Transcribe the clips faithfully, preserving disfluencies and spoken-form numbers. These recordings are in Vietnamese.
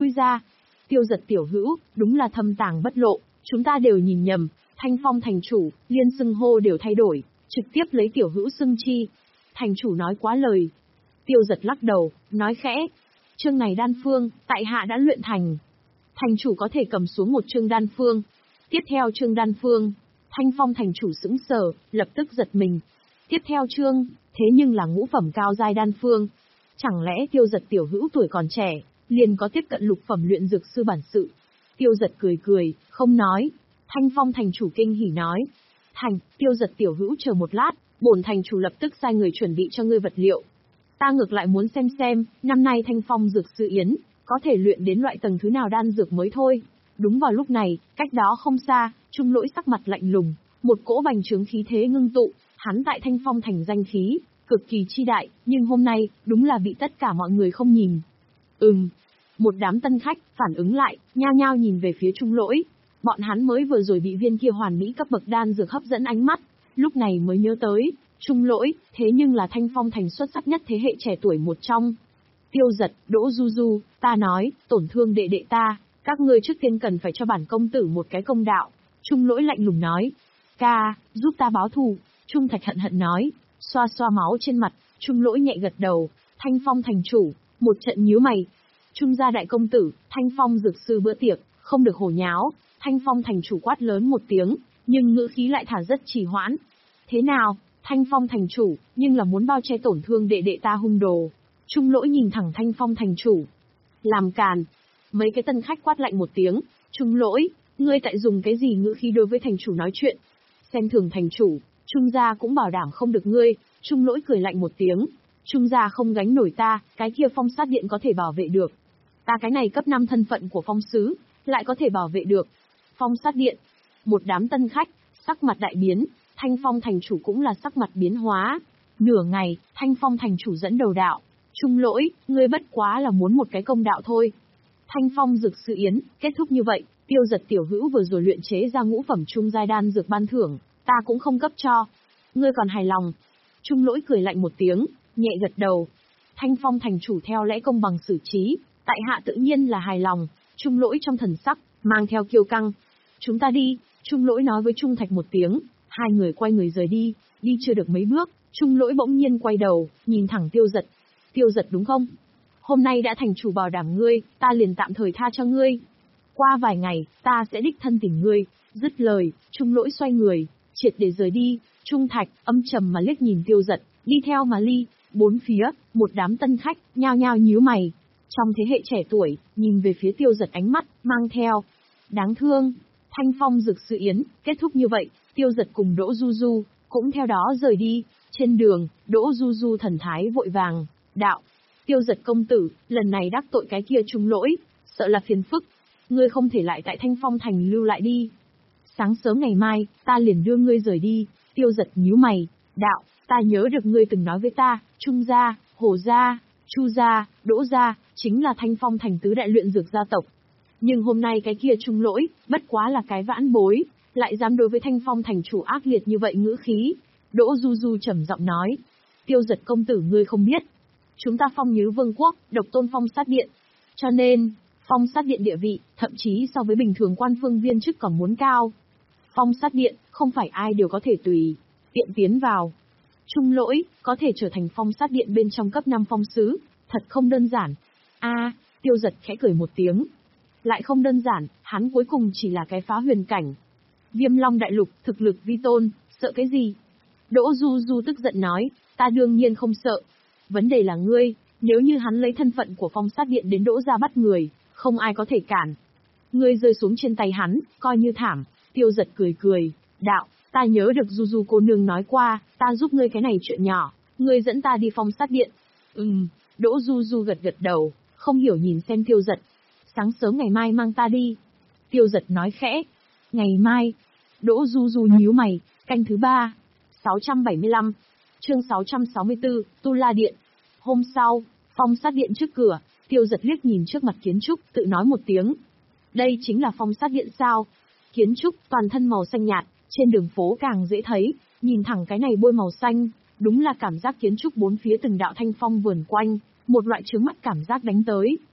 chui ra. Tiêu Giật tiểu hữu, đúng là thâm tàng bất lộ, chúng ta đều nhìn nhầm, Thanh Phong thành chủ, liên xưng hô đều thay đổi, trực tiếp lấy tiểu hữu xưng chi. Thành chủ nói quá lời. Tiêu Giật lắc đầu, nói khẽ. Chương này đan phương, tại hạ đã luyện thành. Thành chủ có thể cầm xuống một chương đan phương. Tiếp theo chương đan phương, Thanh Phong thành chủ sững sờ, lập tức giật mình. Tiếp theo chương, thế nhưng là ngũ phẩm cao giai đan phương. Chẳng lẽ Tiêu Giật tiểu hữu tuổi còn trẻ, liền có tiếp cận lục phẩm luyện dược sư bản sự? Tiêu Giật cười cười, không nói. Thanh Phong thành chủ kinh hỉ nói. Thành, Tiêu Giật tiểu hữu chờ một lát, bổn thành chủ lập tức sai người chuẩn bị cho ngươi vật liệu. Ta ngược lại muốn xem xem, năm nay Thanh Phong dược sư yến, có thể luyện đến loại tầng thứ nào đan dược mới thôi. Đúng vào lúc này, cách đó không xa, Trung Lỗi sắc mặt lạnh lùng, một cỗ bành trướng khí thế ngưng tụ, hắn tại Thanh Phong thành danh khí, cực kỳ chi đại, nhưng hôm nay, đúng là bị tất cả mọi người không nhìn. Ừm, một đám tân khách, phản ứng lại, nhao nhao nhìn về phía Trung Lỗi. Bọn hắn mới vừa rồi bị viên kia hoàn mỹ cấp bậc đan dược hấp dẫn ánh mắt, lúc này mới nhớ tới, Trung Lỗi, thế nhưng là Thanh Phong thành xuất sắc nhất thế hệ trẻ tuổi một trong. Tiêu Giật, Đỗ Du Du, ta nói, tổn thương đệ đệ ta, các ngươi trước tiên cần phải cho bản công tử một cái công đạo. Trung Lỗi lạnh lùng nói. Ca, giúp ta báo thù. Trung Thạch hận hận nói. Xoa xoa máu trên mặt, Trung Lỗi nhẹ gật đầu. Thanh Phong thành chủ, một trận nhíu mày. Trung gia đại công tử, Thanh Phong dược sư bữa tiệc, không được hồ nháo. Thanh Phong thành chủ quát lớn một tiếng, nhưng ngữ khí lại thả rất trì hoãn. Thế nào, Thanh Phong thành chủ, nhưng là muốn bao che tổn thương đệ đệ ta hung đồ. Trung Lỗi nhìn thẳng Thanh Phong thành chủ. Làm càn. Mấy cái tân khách quát lạnh một tiếng. Trung Lỗi, ngươi tại dùng cái gì ngữ khí đối với thành chủ nói chuyện? Xem thường thành chủ, Trung gia cũng bảo đảm không được ngươi. Trung Lỗi cười lạnh một tiếng. Trung gia không gánh nổi ta, cái kia phong sát điện có thể bảo vệ được. Ta cái này cấp năm thân phận của phong sứ, lại có thể bảo vệ được. Phong sát điện. Một đám tân khách, sắc mặt đại biến, Thanh Phong thành chủ cũng là sắc mặt biến hóa. Nửa ngày, Thanh Phong thành chủ dẫn đầu đạo. Trung Lỗi, ngươi bất quá là muốn một cái công đạo thôi. Thanh Phong dược sư yến, kết thúc như vậy, Tiêu Giật tiểu hữu vừa rồi luyện chế ra ngũ phẩm trung giai đan dược ban thưởng, ta cũng không cấp cho. Ngươi còn hài lòng? Trung Lỗi cười lạnh một tiếng, nhẹ gật đầu. Thanh Phong thành chủ theo lẽ công bằng xử trí, tại hạ tự nhiên là hài lòng. Trung Lỗi trong thần sắc, mang theo kiêu căng. Chúng ta đi, Trung Lỗi nói với Trung Thạch một tiếng, hai người quay người rời đi, đi chưa được mấy bước, Trung Lỗi bỗng nhiên quay đầu, nhìn thẳng Tiêu Giật. Tiêu Giật đúng không? Hôm nay đã thành chủ bảo đảm ngươi, ta liền tạm thời tha cho ngươi. Qua vài ngày, ta sẽ đích thân tìm ngươi. Dứt lời, Trung Lỗi xoay người, triệt để rời đi. Trung Thạch âm trầm mà liếc nhìn Tiêu Giật, đi theo mà ly. Bốn phía, một đám tân khách, nhao nhao nhíu mày. Trong thế hệ trẻ tuổi, nhìn về phía Tiêu Giật ánh mắt, mang theo. Đáng thương. Thanh Phong dược sư yến, kết thúc như vậy, Tiêu Giật cùng Đỗ Du Du, cũng theo đó rời đi. Trên đường, Đỗ Du Du thần thái vội vàng, đạo. Tiêu Giật công tử, lần này đắc tội cái kia Trung Lỗi, sợ là phiền phức. Ngươi không thể lại tại Thanh Phong thành lưu lại đi. Sáng sớm ngày mai, ta liền đưa ngươi rời đi. Tiêu Giật nhíu mày, đạo, ta nhớ được ngươi từng nói với ta, Trung gia, Hồ gia, Chu gia, Đỗ gia, chính là Thanh Phong thành tứ đại luyện dược gia tộc. Nhưng hôm nay cái kia Trung Lỗi, bất quá là cái vãn bối, lại dám đối với Thanh Phong thành chủ ác liệt như vậy ngữ khí. Đỗ Du Du trầm giọng nói. Tiêu Giật công tử ngươi không biết. Chúng ta Phong Nhứ Vương quốc, độc tôn Phong sát điện. Cho nên, Phong sát điện địa vị, thậm chí so với bình thường quan phương viên chức còn muốn cao. Phong sát điện, không phải ai đều có thể tùy tiện tiến vào. Trung Lỗi, có thể trở thành Phong sát điện bên trong cấp năm phong sứ, thật không đơn giản. A, Tiêu Giật khẽ cười một tiếng. Lại không đơn giản, hắn cuối cùng chỉ là cái phá huyền cảnh. Viêm Long đại lục, thực lực vi tôn, sợ cái gì? Đỗ Du Du tức giận nói, ta đương nhiên không sợ. Vấn đề là ngươi, nếu như hắn lấy thân phận của Phong sát điện đến Đỗ gia bắt người, không ai có thể cản. Ngươi rơi xuống trên tay hắn, coi như thảm. Tiêu Giật cười cười, đạo, ta nhớ được Du Du cô nương nói qua, ta giúp ngươi cái này chuyện nhỏ, ngươi dẫn ta đi Phong sát điện. Ừm, Đỗ Du Du gật gật đầu, không hiểu nhìn xem Tiêu Giật. Sáng sớm ngày mai mang ta đi. Tiêu Giật nói khẽ. Ngày mai. Đỗ Du Du nhíu mày, canh thứ ba. sáu trăm bảy mươi lăm. Chương sáu trăm sáu mươi tư, Tu La Điện. Hôm sau, Phong sát điện trước cửa, Tiêu Giật liếc nhìn trước mặt kiến trúc, tự nói một tiếng. Đây chính là Phong sát điện sao? Kiến trúc, toàn thân màu xanh nhạt, trên đường phố càng dễ thấy, nhìn thẳng cái này bôi màu xanh, đúng là cảm giác kiến trúc bốn phía từng đạo thanh phong vườn quanh, một loại chướng mắt cảm giác đánh tới.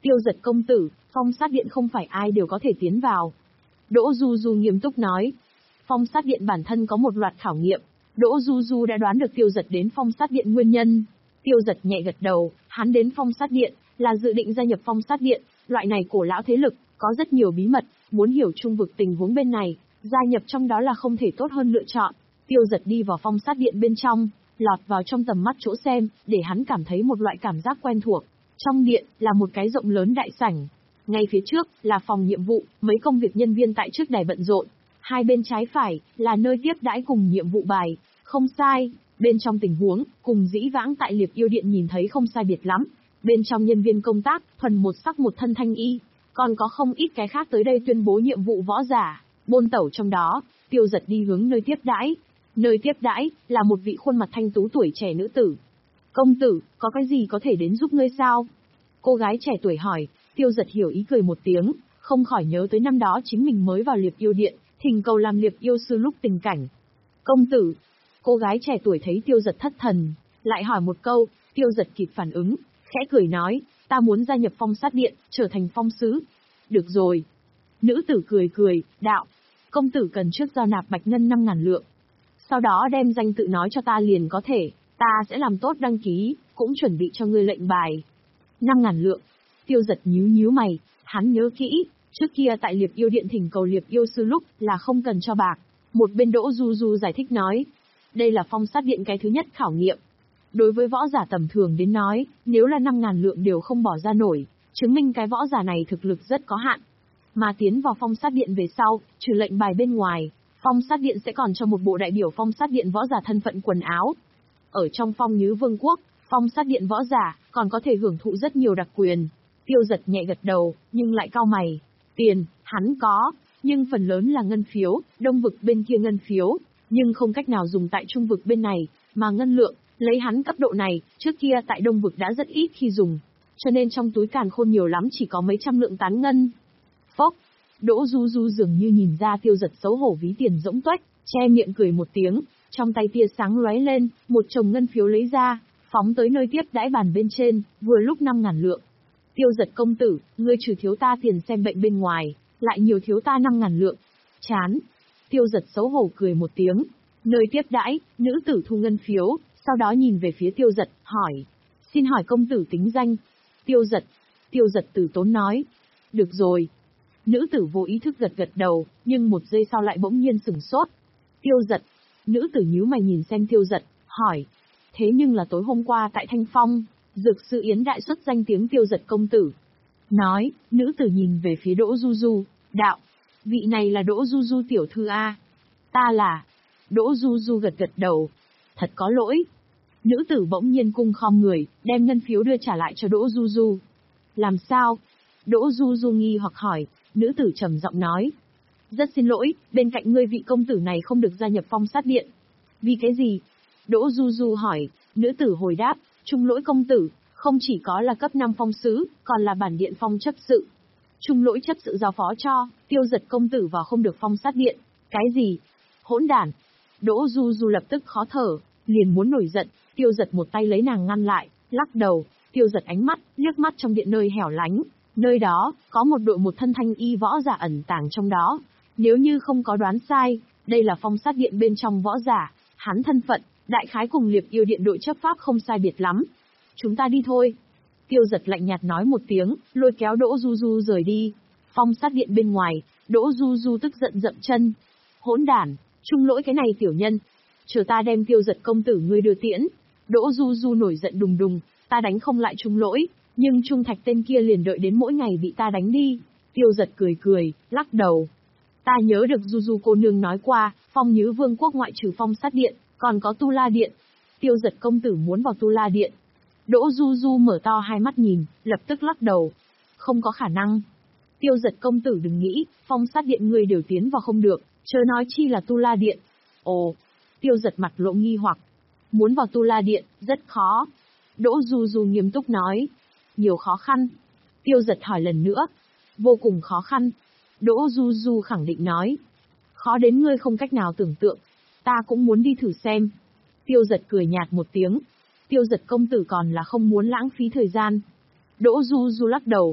Tiêu Giật công tử, Phong sát điện không phải ai đều có thể tiến vào. Đỗ Du Du nghiêm túc nói. Phong sát điện bản thân có một loạt khảo nghiệm. Đỗ Du Du đã đoán được Tiêu Giật đến Phong sát điện nguyên nhân. Tiêu Giật nhẹ gật đầu, hắn đến Phong sát điện là dự định gia nhập Phong sát điện. Loại này cổ lão thế lực, có rất nhiều bí mật, muốn hiểu trung vực tình huống bên này, gia nhập trong đó là không thể tốt hơn lựa chọn. Tiêu Giật đi vào Phong sát điện bên trong, lọt vào trong tầm mắt chỗ xem, để hắn cảm thấy một loại cảm giác quen thuộc. Trong điện là một cái rộng lớn đại sảnh, ngay phía trước là phòng nhiệm vụ, mấy công việc nhân viên tại trước đài bận rộn. Hai bên trái phải là nơi tiếp đãi cùng nhiệm vụ bài, không sai, bên trong tình huống cùng dĩ vãng tại Liệp Yêu Điện nhìn thấy không sai biệt lắm. Bên trong nhân viên công tác, thuần một sắc một thân thanh y, còn có không ít cái khác tới đây tuyên bố nhiệm vụ võ giả, bôn tẩu trong đó. Tiêu Giật đi hướng nơi tiếp đãi. Nơi tiếp đãi là một vị khuôn mặt thanh tú tuổi trẻ nữ tử. Công tử, có cái gì có thể đến giúp ngươi sao? Cô gái trẻ tuổi hỏi. Tiêu Giật hiểu ý cười một tiếng, không khỏi nhớ tới năm đó chính mình mới vào Liệp Yêu Điện, thỉnh cầu làm Liệp Yêu sư lúc tình cảnh. Công tử, cô gái trẻ tuổi thấy Tiêu Giật thất thần, lại hỏi một câu. Tiêu Giật kịp phản ứng, khẽ cười nói, ta muốn gia nhập Phong sát điện, trở thành phong sứ. Được rồi. Nữ tử cười cười, đạo, công tử cần trước giao nạp bạch ngân năm ngàn lượng. Sau đó đem danh tự nói cho ta liền có thể, ta sẽ làm tốt đăng ký, cũng chuẩn bị cho ngươi lệnh bài. Năm ngàn lượng. Tiêu Giật nhíu nhíu mày, hắn nhớ kỹ, trước kia tại Liệp Yêu Điện thỉnh cầu Liệp Yêu sư lúc là không cần cho bạc. Một bên Đỗ Du Du giải thích nói, đây là Phong sát điện cái thứ nhất khảo nghiệm. Đối với võ giả tầm thường đến nói, nếu là năm ngàn lượng đều không bỏ ra nổi, chứng minh cái võ giả này thực lực rất có hạn. Mà tiến vào Phong sát điện về sau, trừ lệnh bài bên ngoài, Phong sát điện sẽ còn cho một bộ đại biểu Phong sát điện võ giả thân phận quần áo. Ở trong Phong Nhứ Vương quốc, Phong sát điện võ giả còn có thể hưởng thụ rất nhiều đặc quyền. Tiêu Giật nhẹ gật đầu, nhưng lại cau mày. Tiền, hắn có, nhưng phần lớn là ngân phiếu, đông vực bên kia ngân phiếu, nhưng không cách nào dùng tại trung vực bên này, mà ngân lượng, lấy hắn cấp độ này, trước kia tại đông vực đã rất ít khi dùng, cho nên trong túi càn khôn nhiều lắm chỉ có mấy trăm lượng tán ngân. Phốc, Đỗ Du Du dường như nhìn ra Tiêu Giật xấu hổ ví tiền rỗng tuếch, che miệng cười một tiếng, trong tay tia sáng lóe lên, một chồng ngân phiếu lấy ra, phóng tới nơi tiếp đãi bàn bên trên, vừa lúc năm ngàn lượng. Tiêu Giật công tử, ngươi trừ thiếu ta tiền xem bệnh bên ngoài, lại nhiều thiếu ta năm ngàn lượng. Chán. Tiêu Giật xấu hổ cười một tiếng. Nơi tiếp đãi, nữ tử thu ngân phiếu, sau đó nhìn về phía Tiêu Giật, hỏi. Xin hỏi công tử tính danh. Tiêu Giật. Tiêu Giật từ tốn nói. Được rồi. Nữ tử vô ý thức gật gật đầu, nhưng một giây sau lại bỗng nhiên sửng sốt. Tiêu Giật. Nữ tử nhíu mày nhìn xem Tiêu Giật, hỏi. Thế nhưng là tối hôm qua tại Thanh Phong, Dược sư Yến đại xuất danh tiếng Tiêu Giật công tử. Nói, nữ tử nhìn về phía Đỗ Du Du, đạo. Vị này là Đỗ Du Du tiểu thư A. Ta là. Đỗ Du Du gật gật đầu. Thật có lỗi. Nữ tử bỗng nhiên cung khom người, đem ngân phiếu đưa trả lại cho Đỗ Du Du. Làm sao? Đỗ Du Du nghi hoặc hỏi, nữ tử trầm giọng nói. Rất xin lỗi, bên cạnh ngươi vị công tử này không được gia nhập Phong sát điện. Vì cái gì? Đỗ Du Du hỏi, nữ tử hồi đáp, trung lỗi công tử, không chỉ có là cấp năm phong sứ, còn là bản điện phong chấp sự. Trung lỗi chấp sự giao phó cho, Tiêu Giật công tử vào không được Phong sát điện. Cái gì? Hỗn đản. Đỗ Du Du lập tức khó thở, liền muốn nổi giận, Tiêu Giật một tay lấy nàng ngăn lại, lắc đầu. Tiêu Giật ánh mắt, liếc mắt trong điện nơi hẻo lánh, nơi đó, có một đội một thân thanh y võ giả ẩn tàng trong đó. Nếu như không có đoán sai, đây là Phong sát điện bên trong võ giả, hắn thân phận, đại khái cùng Liệp Yêu Điện đội chấp pháp không sai biệt lắm. Chúng ta đi thôi. Tiêu Giật lạnh nhạt nói một tiếng, lôi kéo Đỗ Du Du rời đi. Phong sát điện bên ngoài, Đỗ Du Du tức giận dậm chân. Hỗn đản, trung lỗi cái này tiểu nhân. Chờ ta đem Tiêu Giật công tử ngươi đưa tiễn. Đỗ Du Du nổi giận đùng đùng, ta đánh không lại trung lỗi, nhưng trung thạch tên kia liền đợi đến mỗi ngày bị ta đánh đi. Tiêu Giật cười cười, lắc đầu. Ta nhớ được Du Du cô nương nói qua, Phong Nhứ Vương quốc ngoại trừ Phong sát điện, còn có Tu La điện. Tiêu Giật công tử muốn vào Tu La điện. Đỗ Du Du mở to hai mắt nhìn, lập tức lắc đầu. Không có khả năng. Tiêu Giật công tử đừng nghĩ, Phong sát điện người đều tiến vào không được, chớ nói chi là Tu La điện. Ồ, Tiêu Giật mặt lộ nghi hoặc. Muốn vào Tu La điện, rất khó. Đỗ Du Du nghiêm túc nói. Nhiều khó khăn. Tiêu Giật hỏi lần nữa. Vô cùng khó khăn. Đỗ Du Du khẳng định nói. Khó đến ngươi không cách nào tưởng tượng. Ta cũng muốn đi thử xem. Tiêu Giật cười nhạt một tiếng. Tiêu Giật công tử còn là không muốn lãng phí thời gian. Đỗ Du Du lắc đầu.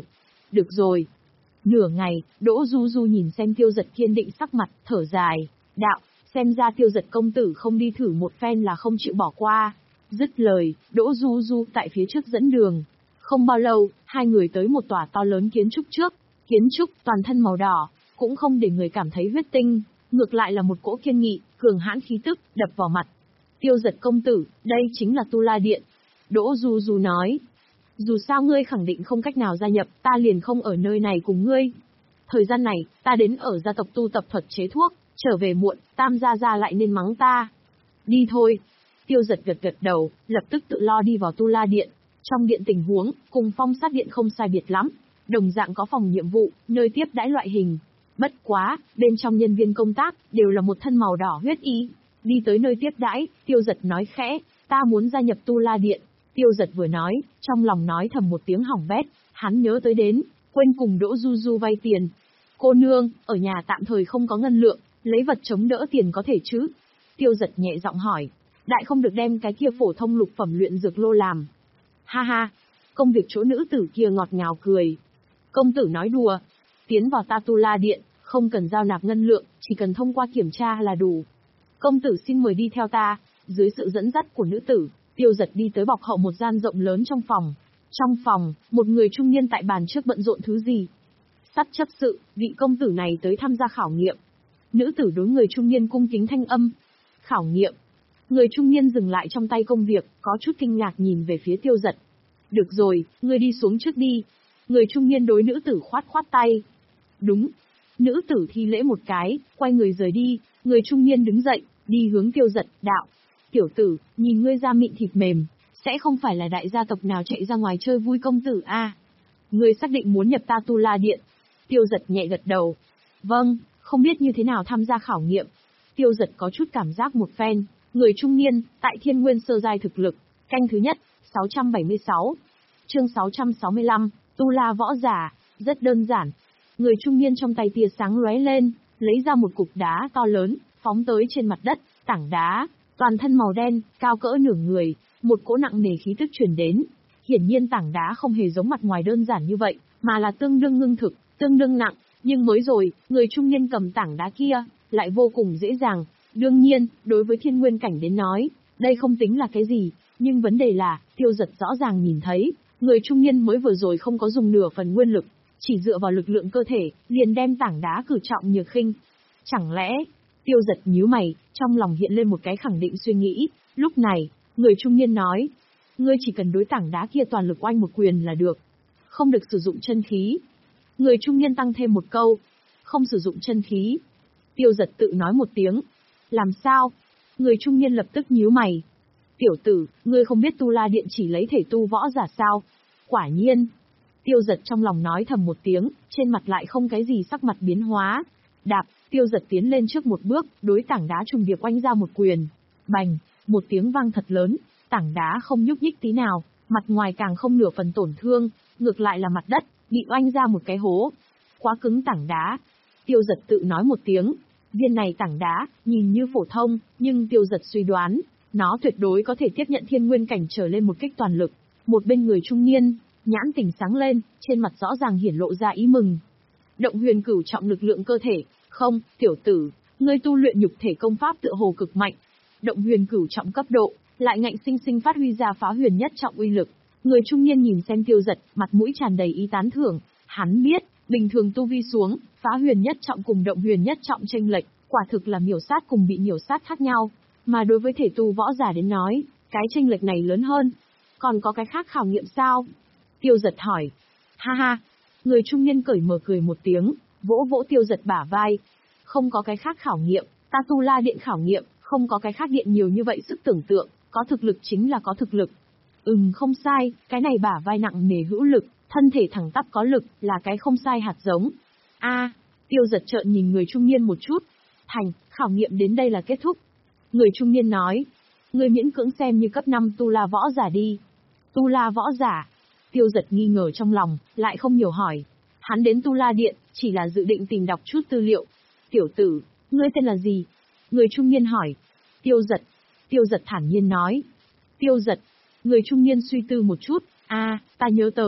Được rồi. Nửa ngày, Đỗ Du Du nhìn xem Tiêu Giật kiên định sắc mặt, thở dài, đạo, xem ra Tiêu Giật công tử không đi thử một phen là không chịu bỏ qua. Dứt lời, Đỗ Du Du tại phía trước dẫn đường. Không bao lâu, hai người tới một tòa to lớn kiến trúc trước. Kiến trúc toàn thân màu đỏ, cũng không để người cảm thấy huyết tinh, ngược lại là một cỗ kiên nghị, cường hãn khí tức, đập vào mặt. Tiêu Giật công tử, đây chính là Tu La Điện. Đỗ Du Du nói. Dù sao ngươi khẳng định không cách nào gia nhập, ta liền không ở nơi này cùng ngươi. Thời gian này, ta đến ở gia tộc tu tập thuật chế thuốc, trở về muộn, Tam gia gia lại nên mắng ta. Đi thôi. Tiêu Giật gật gật đầu, lập tức tự lo đi vào Tu La Điện. Trong điện tình huống, cùng Phong Sát Điện không sai biệt lắm, đồng dạng có phòng nhiệm vụ, nơi tiếp đãi loại hình. Bất quá, bên trong nhân viên công tác, đều là một thân màu đỏ huyết y. Đi tới nơi tiếp đãi, Tiêu Giật nói khẽ, ta muốn gia nhập Tu La Điện. Tiêu Giật vừa nói, trong lòng nói thầm một tiếng hỏng bét, hắn nhớ tới đến, quên cùng Đỗ Du Du vay tiền. Cô nương, ở nhà tạm thời không có ngân lượng, lấy vật chống đỡ tiền có thể chứ? Tiêu Giật nhẹ giọng hỏi, đại không được đem cái kia phổ thông lục phẩm luyện dược lô làm. Ha ha, công việc chỗ nữ tử kia ngọt ngào cười. Công tử nói đùa, tiến vào ta Tu La Điện, không cần giao nạp ngân lượng, chỉ cần thông qua kiểm tra là đủ. Công tử xin mời đi theo ta. Dưới sự dẫn dắt của nữ tử, Tiêu Giật đi tới bọc hậu một gian rộng lớn trong phòng. Trong phòng, một người trung niên tại bàn trước bận rộn thứ gì. Sắt chấp sự, vị công tử này tới tham gia khảo nghiệm. Nữ tử đối người trung niên cung kính thanh âm. Khảo nghiệm. Người trung niên dừng lại trong tay công việc, có chút kinh ngạc nhìn về phía Tiêu Giật. Được rồi, ngươi đi xuống trước đi. Người trung niên đối nữ tử khoát khoát tay. Đúng. Nữ tử thi lễ một cái, quay người rời đi. Người trung niên đứng dậy, đi hướng Tiêu Giật, đạo. Tiểu tử, nhìn ngươi da mịn thịt mềm, sẽ không phải là đại gia tộc nào chạy ra ngoài chơi vui công tử a? À? Ngươi xác định muốn nhập ta Tu La Điện? Tiêu Giật nhẹ gật đầu. Vâng, không biết như thế nào tham gia khảo nghiệm. Tiêu Giật có chút cảm giác một phen. Người trung niên, tại Thiên Nguyên sơ giai thực lực, canh thứ nhất, sáu trăm bảy mươi sáu. Chương sáu trăm sáu mươi lăm, Tu La võ giả, rất đơn giản. Người trung niên trong tay tia sáng lóe lên, lấy ra một cục đá to lớn, phóng tới trên mặt đất, tảng đá, toàn thân màu đen, cao cỡ nửa người, một cỗ nặng nề khí tức truyền đến. Hiển nhiên tảng đá không hề giống mặt ngoài đơn giản như vậy, mà là tương đương ngưng thực, tương đương nặng, nhưng mới rồi, người trung niên cầm tảng đá kia, lại vô cùng dễ dàng. Đương nhiên, đối với thiên nguyên cảnh đến nói, đây không tính là cái gì, nhưng vấn đề là, Tiêu Giật rõ ràng nhìn thấy, người trung niên mới vừa rồi không có dùng nửa phần nguyên lực, chỉ dựa vào lực lượng cơ thể, liền đem tảng đá cử trọng nhược khinh. Chẳng lẽ, Tiêu Giật nhíu mày, trong lòng hiện lên một cái khẳng định suy nghĩ, lúc này, người trung niên nói, ngươi chỉ cần đối tảng đá kia toàn lực oanh một quyền là được, không được sử dụng chân khí. Người trung niên tăng thêm một câu, không sử dụng chân khí. Tiêu Giật tự nói một tiếng, làm sao? Người trung niên lập tức nhíu mày. Tiểu tử, ngươi không biết Tu La Điện chỉ lấy thể tu võ giả sao? Quả nhiên. Tiêu Giật trong lòng nói thầm một tiếng, trên mặt lại không cái gì sắc mặt biến hóa. Đạp, Tiêu Giật tiến lên trước một bước, đối tảng đá trùng điệp oanh ra một quyền. Bành, một tiếng vang thật lớn, tảng đá không nhúc nhích tí nào, mặt ngoài càng không nửa phần tổn thương, ngược lại là mặt đất, bị oanh ra một cái hố. Quá cứng tảng đá. Tiêu Giật tự nói một tiếng. Viên này tảng đá, nhìn như phổ thông, nhưng Tiêu Giật suy đoán, nó tuyệt đối có thể tiếp nhận thiên nguyên cảnh trở lên một kích toàn lực. Một bên người trung niên, nhãn tỉnh sáng lên, trên mặt rõ ràng hiển lộ ra ý mừng. Động huyền cửu trọng lực lượng cơ thể, không, tiểu tử, ngươi tu luyện nhục thể công pháp tựa hồ cực mạnh. Động huyền cửu trọng cấp độ, lại ngạnh sinh sinh phát huy ra phá huyền nhất trọng uy lực. Người trung niên nhìn xem Tiêu Giật, mặt mũi tràn đầy ý tán thưởng, hắn biết, bình thường tu vi xuống, phá huyền nhất trọng cùng động huyền nhất trọng chênh lệch, quả thực là miểu sát cùng bị miểu sát khác nhau, mà đối với thể tu võ giả đến nói, cái chênh lệch này lớn hơn. Còn có cái khác khảo nghiệm sao? Tiêu Giật hỏi. Ha ha, người trung niên cởi mở cười một tiếng, vỗ vỗ Tiêu Giật bả vai. Không có cái khác khảo nghiệm, ta Tu La Điện khảo nghiệm, không có cái khác điện nhiều như vậy sức tưởng tượng, có thực lực chính là có thực lực. Ừm, không sai, cái này bả vai nặng nề hữu lực, thân thể thẳng tắp có lực, là cái không sai hạt giống. A, à, Tiêu Giật trợn nhìn người trung niên một chút. Thành, khảo nghiệm đến đây là kết thúc. Người trung niên nói, người miễn cưỡng xem như cấp năm Tu La võ giả đi. Tu La võ giả? Tiêu Giật nghi ngờ trong lòng, lại không nhiều hỏi. Hắn đến Tu La Điện, chỉ là dự định tìm đọc chút tư liệu. Tiểu tử, ngươi tên là gì? Người trung niên hỏi. Tiêu Giật. Tiêu Giật thản nhiên nói. Tiêu Giật. Người trung niên suy tư một chút. A, à, ta nhớ tới,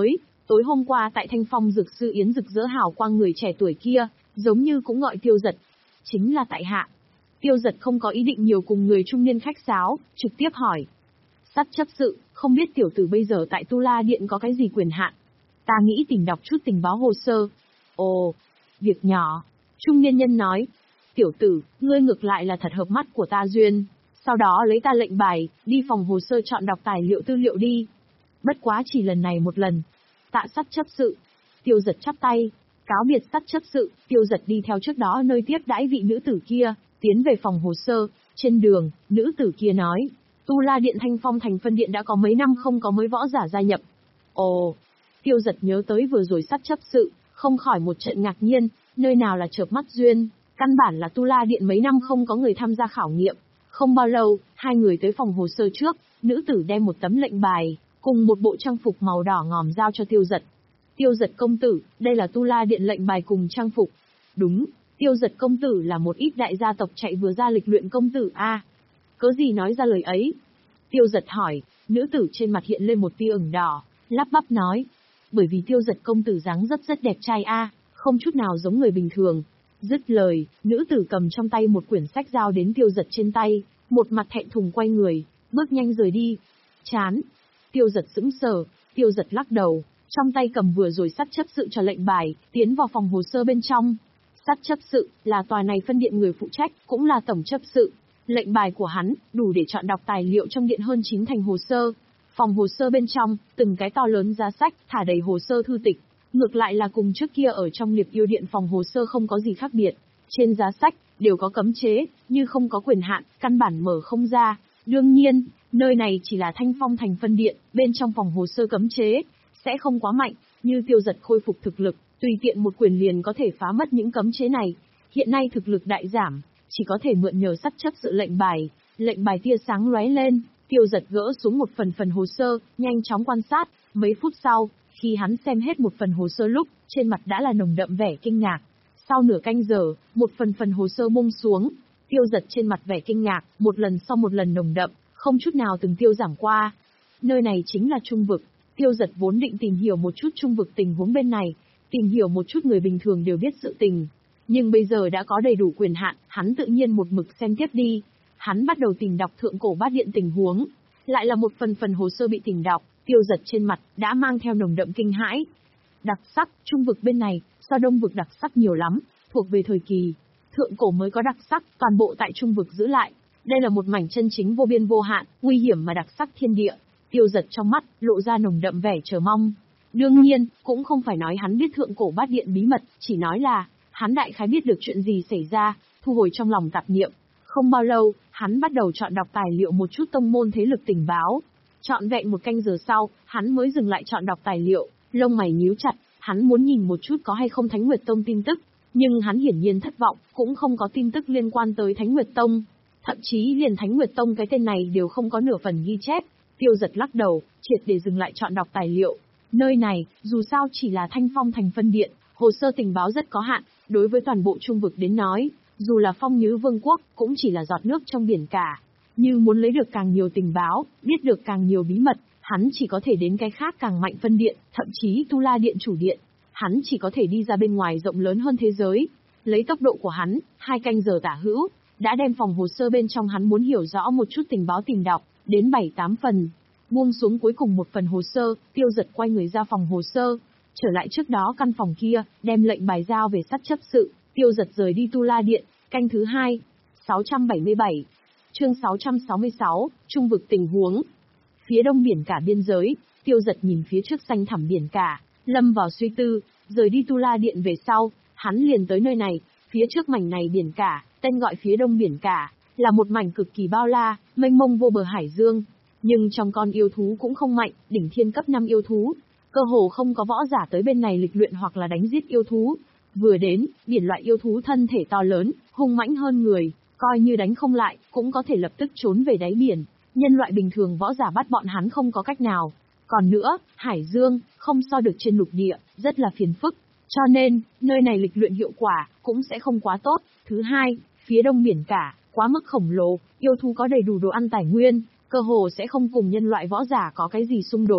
Tối hôm qua tại Thanh Phong Dược Sư Yến rực rỡ hào quang người trẻ tuổi kia, giống như cũng gọi Tiêu Giật. Chính là tại hạ. Tiêu Giật không có ý định nhiều cùng người trung niên khách sáo, trực tiếp hỏi. Sắt chấp sự, không biết tiểu tử bây giờ tại Tu La Điện có cái gì quyền hạn? Ta nghĩ tìm đọc chút tình báo hồ sơ. Ồ, việc nhỏ. Trung niên nhân nói. Tiểu tử, ngươi ngược lại là thật hợp mắt của ta duyên. Sau đó lấy ta lệnh bài, đi phòng hồ sơ chọn đọc tài liệu tư liệu đi. Bất quá chỉ lần này một lần. Tạ Sắt chấp sự. Tiêu Giật chắp tay. Cáo biệt Sắt chấp sự, Tiêu Giật đi theo trước đó nơi tiếp đãi vị nữ tử kia, tiến về phòng hồ sơ. Trên đường, nữ tử kia nói. Tu La Điện Thanh Phong thành phân điện đã có mấy năm không có mới võ giả gia nhập. Ồ, Tiêu Giật nhớ tới vừa rồi Sắt chấp sự, không khỏi một trận ngạc nhiên, nơi nào là chợp mắt duyên, căn bản là Tu La Điện mấy năm không có người tham gia khảo nghiệm. Không bao lâu, hai người tới phòng hồ sơ trước, nữ tử đem một tấm lệnh bài, cùng một bộ trang phục màu đỏ ngòm giao cho Tiêu Giật. Tiêu Giật công tử, đây là Tu La Điện lệnh bài cùng trang phục. Đúng, Tiêu Giật công tử là một ít đại gia tộc chạy vừa ra lịch luyện công tử a. À, cớ gì nói ra lời ấy? Tiêu Giật hỏi, nữ tử trên mặt hiện lên một tia ửng đỏ, lắp bắp nói. Bởi vì Tiêu Giật công tử dáng rất rất đẹp trai a, à, không chút nào giống người bình thường. Dứt lời, nữ tử cầm trong tay một quyển sách giao đến Tiêu Giật trên tay, một mặt thẹn thùng quay người, bước nhanh rời đi. Chán. Tiêu Giật sững sờ, Tiêu Giật lắc đầu, trong tay cầm vừa rồi Sắt chấp sự cho lệnh bài, tiến vào phòng hồ sơ bên trong. Sắt chấp sự, là tòa này phân điện người phụ trách, cũng là tổng chấp sự. Lệnh bài của hắn, đủ để chọn đọc tài liệu trong điện hơn chín thành hồ sơ. Phòng hồ sơ bên trong, từng cái to lớn giá sách, thả đầy hồ sơ thư tịch. Ngược lại là cùng trước kia ở trong Liệp Yêu Điện phòng hồ sơ không có gì khác biệt. Trên giá sách, đều có cấm chế, như không có quyền hạn, căn bản mở không ra. Đương nhiên, nơi này chỉ là Thanh Phong thành phân điện, bên trong phòng hồ sơ cấm chế, sẽ không quá mạnh, như Tiêu Giật khôi phục thực lực, tùy tiện một quyền liền có thể phá mất những cấm chế này. Hiện nay thực lực đại giảm, chỉ có thể mượn nhờ Sắt chấp sự lệnh bài. Lệnh bài tia sáng lóe lên, Tiêu Giật gỡ xuống một phần phần hồ sơ, nhanh chóng quan sát. Mấy phút sau, khi hắn xem hết một phần hồ sơ lúc, trên mặt đã là nồng đậm vẻ kinh ngạc. Sau nửa canh giờ, một phần phần hồ sơ buông xuống, Tiêu Giật trên mặt vẻ kinh ngạc, một lần sau một lần nồng đậm, không chút nào từng tiêu giảm qua. Nơi này chính là Trung Vực. Tiêu Giật vốn định tìm hiểu một chút Trung Vực tình huống bên này, tìm hiểu một chút người bình thường đều biết sự tình. Nhưng bây giờ đã có đầy đủ quyền hạn, hắn tự nhiên một mực xem tiếp đi. Hắn bắt đầu tìm đọc Thượng Cổ Bát Điện tình huống. Lại là một phần phần hồ sơ bị tìm đọc, Tiêu Giật trên mặt đã mang theo nồng đậm kinh hãi. Đặc sắc, Trung Vực bên này, so Đông Vực đặc sắc nhiều lắm, thuộc về thời kỳ Thượng Cổ mới có đặc sắc, toàn bộ tại Trung Vực giữ lại. Đây là một mảnh chân chính vô biên vô hạn, nguy hiểm mà đặc sắc thiên địa. Tiêu Giật trong mắt, lộ ra nồng đậm vẻ chờ mong. Đương nhiên, cũng không phải nói hắn biết Thượng Cổ Bát Điện bí mật, chỉ nói là, hắn đại khái biết được chuyện gì xảy ra, thu hồi trong lòng tạp niệm. Không bao lâu, hắn bắt đầu chọn đọc tài liệu một chút tông môn thế lực tình báo. Chọn vẹn một canh giờ sau, hắn mới dừng lại chọn đọc tài liệu, lông mày nhíu chặt, hắn muốn nhìn một chút có hay không Thánh Nguyệt Tông tin tức. Nhưng hắn hiển nhiên thất vọng, cũng không có tin tức liên quan tới Thánh Nguyệt Tông. Thậm chí liền Thánh Nguyệt Tông cái tên này đều không có nửa phần ghi chép. Tiêu Giật lắc đầu, triệt để dừng lại chọn đọc tài liệu. Nơi này, dù sao chỉ là Thanh Phong thành phân điện, hồ sơ tình báo rất có hạn, đối với toàn bộ Trung Vực đến nói, dù là Phong Nhứ Vương quốc, cũng chỉ là giọt nước trong biển cả. Như muốn lấy được càng nhiều tình báo, biết được càng nhiều bí mật, hắn chỉ có thể đến cái khác càng mạnh phân điện, thậm chí Tu La Điện chủ điện. Hắn chỉ có thể đi ra bên ngoài rộng lớn hơn thế giới. Lấy tốc độ của hắn, hai canh giờ tả hữu, đã đem phòng hồ sơ bên trong hắn muốn hiểu rõ một chút tình báo tìm đọc, đến bảy tám phần. Buông xuống cuối cùng một phần hồ sơ, Tiêu Giật quay người ra phòng hồ sơ. Trở lại trước đó căn phòng kia, đem lệnh bài giao về Sắt chấp sự, Tiêu Giật rời đi Tu La Điện, canh thứ hai. sáu trăm bảy mươi bảy. Chương sáu trăm sáu mươi sáu, Trung Vực tình huống. Phía đông biển cả biên giới, Tiêu Giật nhìn phía trước xanh thẳm biển cả, lâm vào suy tư, rời đi Tu La Điện về sau, hắn liền tới nơi này, phía trước mảnh này biển cả, tên gọi phía đông biển cả, là một mảnh cực kỳ bao la, mênh mông vô bờ hải dương. Nhưng trong con yêu thú cũng không mạnh, đỉnh thiên cấp năm yêu thú, cơ hồ không có võ giả tới bên này lịch luyện hoặc là đánh giết yêu thú. Vừa đến, biển loại yêu thú thân thể to lớn, hung mãnh hơn người, coi như đánh không lại, cũng có thể lập tức trốn về đáy biển. Nhân loại bình thường võ giả bắt bọn hắn không có cách nào. Còn nữa, hải dương, không so được trên lục địa, rất là phiền phức. Cho nên, nơi này lịch luyện hiệu quả, cũng sẽ không quá tốt. Thứ hai, phía đông biển cả, quá mức khổng lồ, yêu thú có đầy đủ đồ ăn tài nguyên, cơ hồ sẽ không cùng nhân loại võ giả có cái gì xung đột.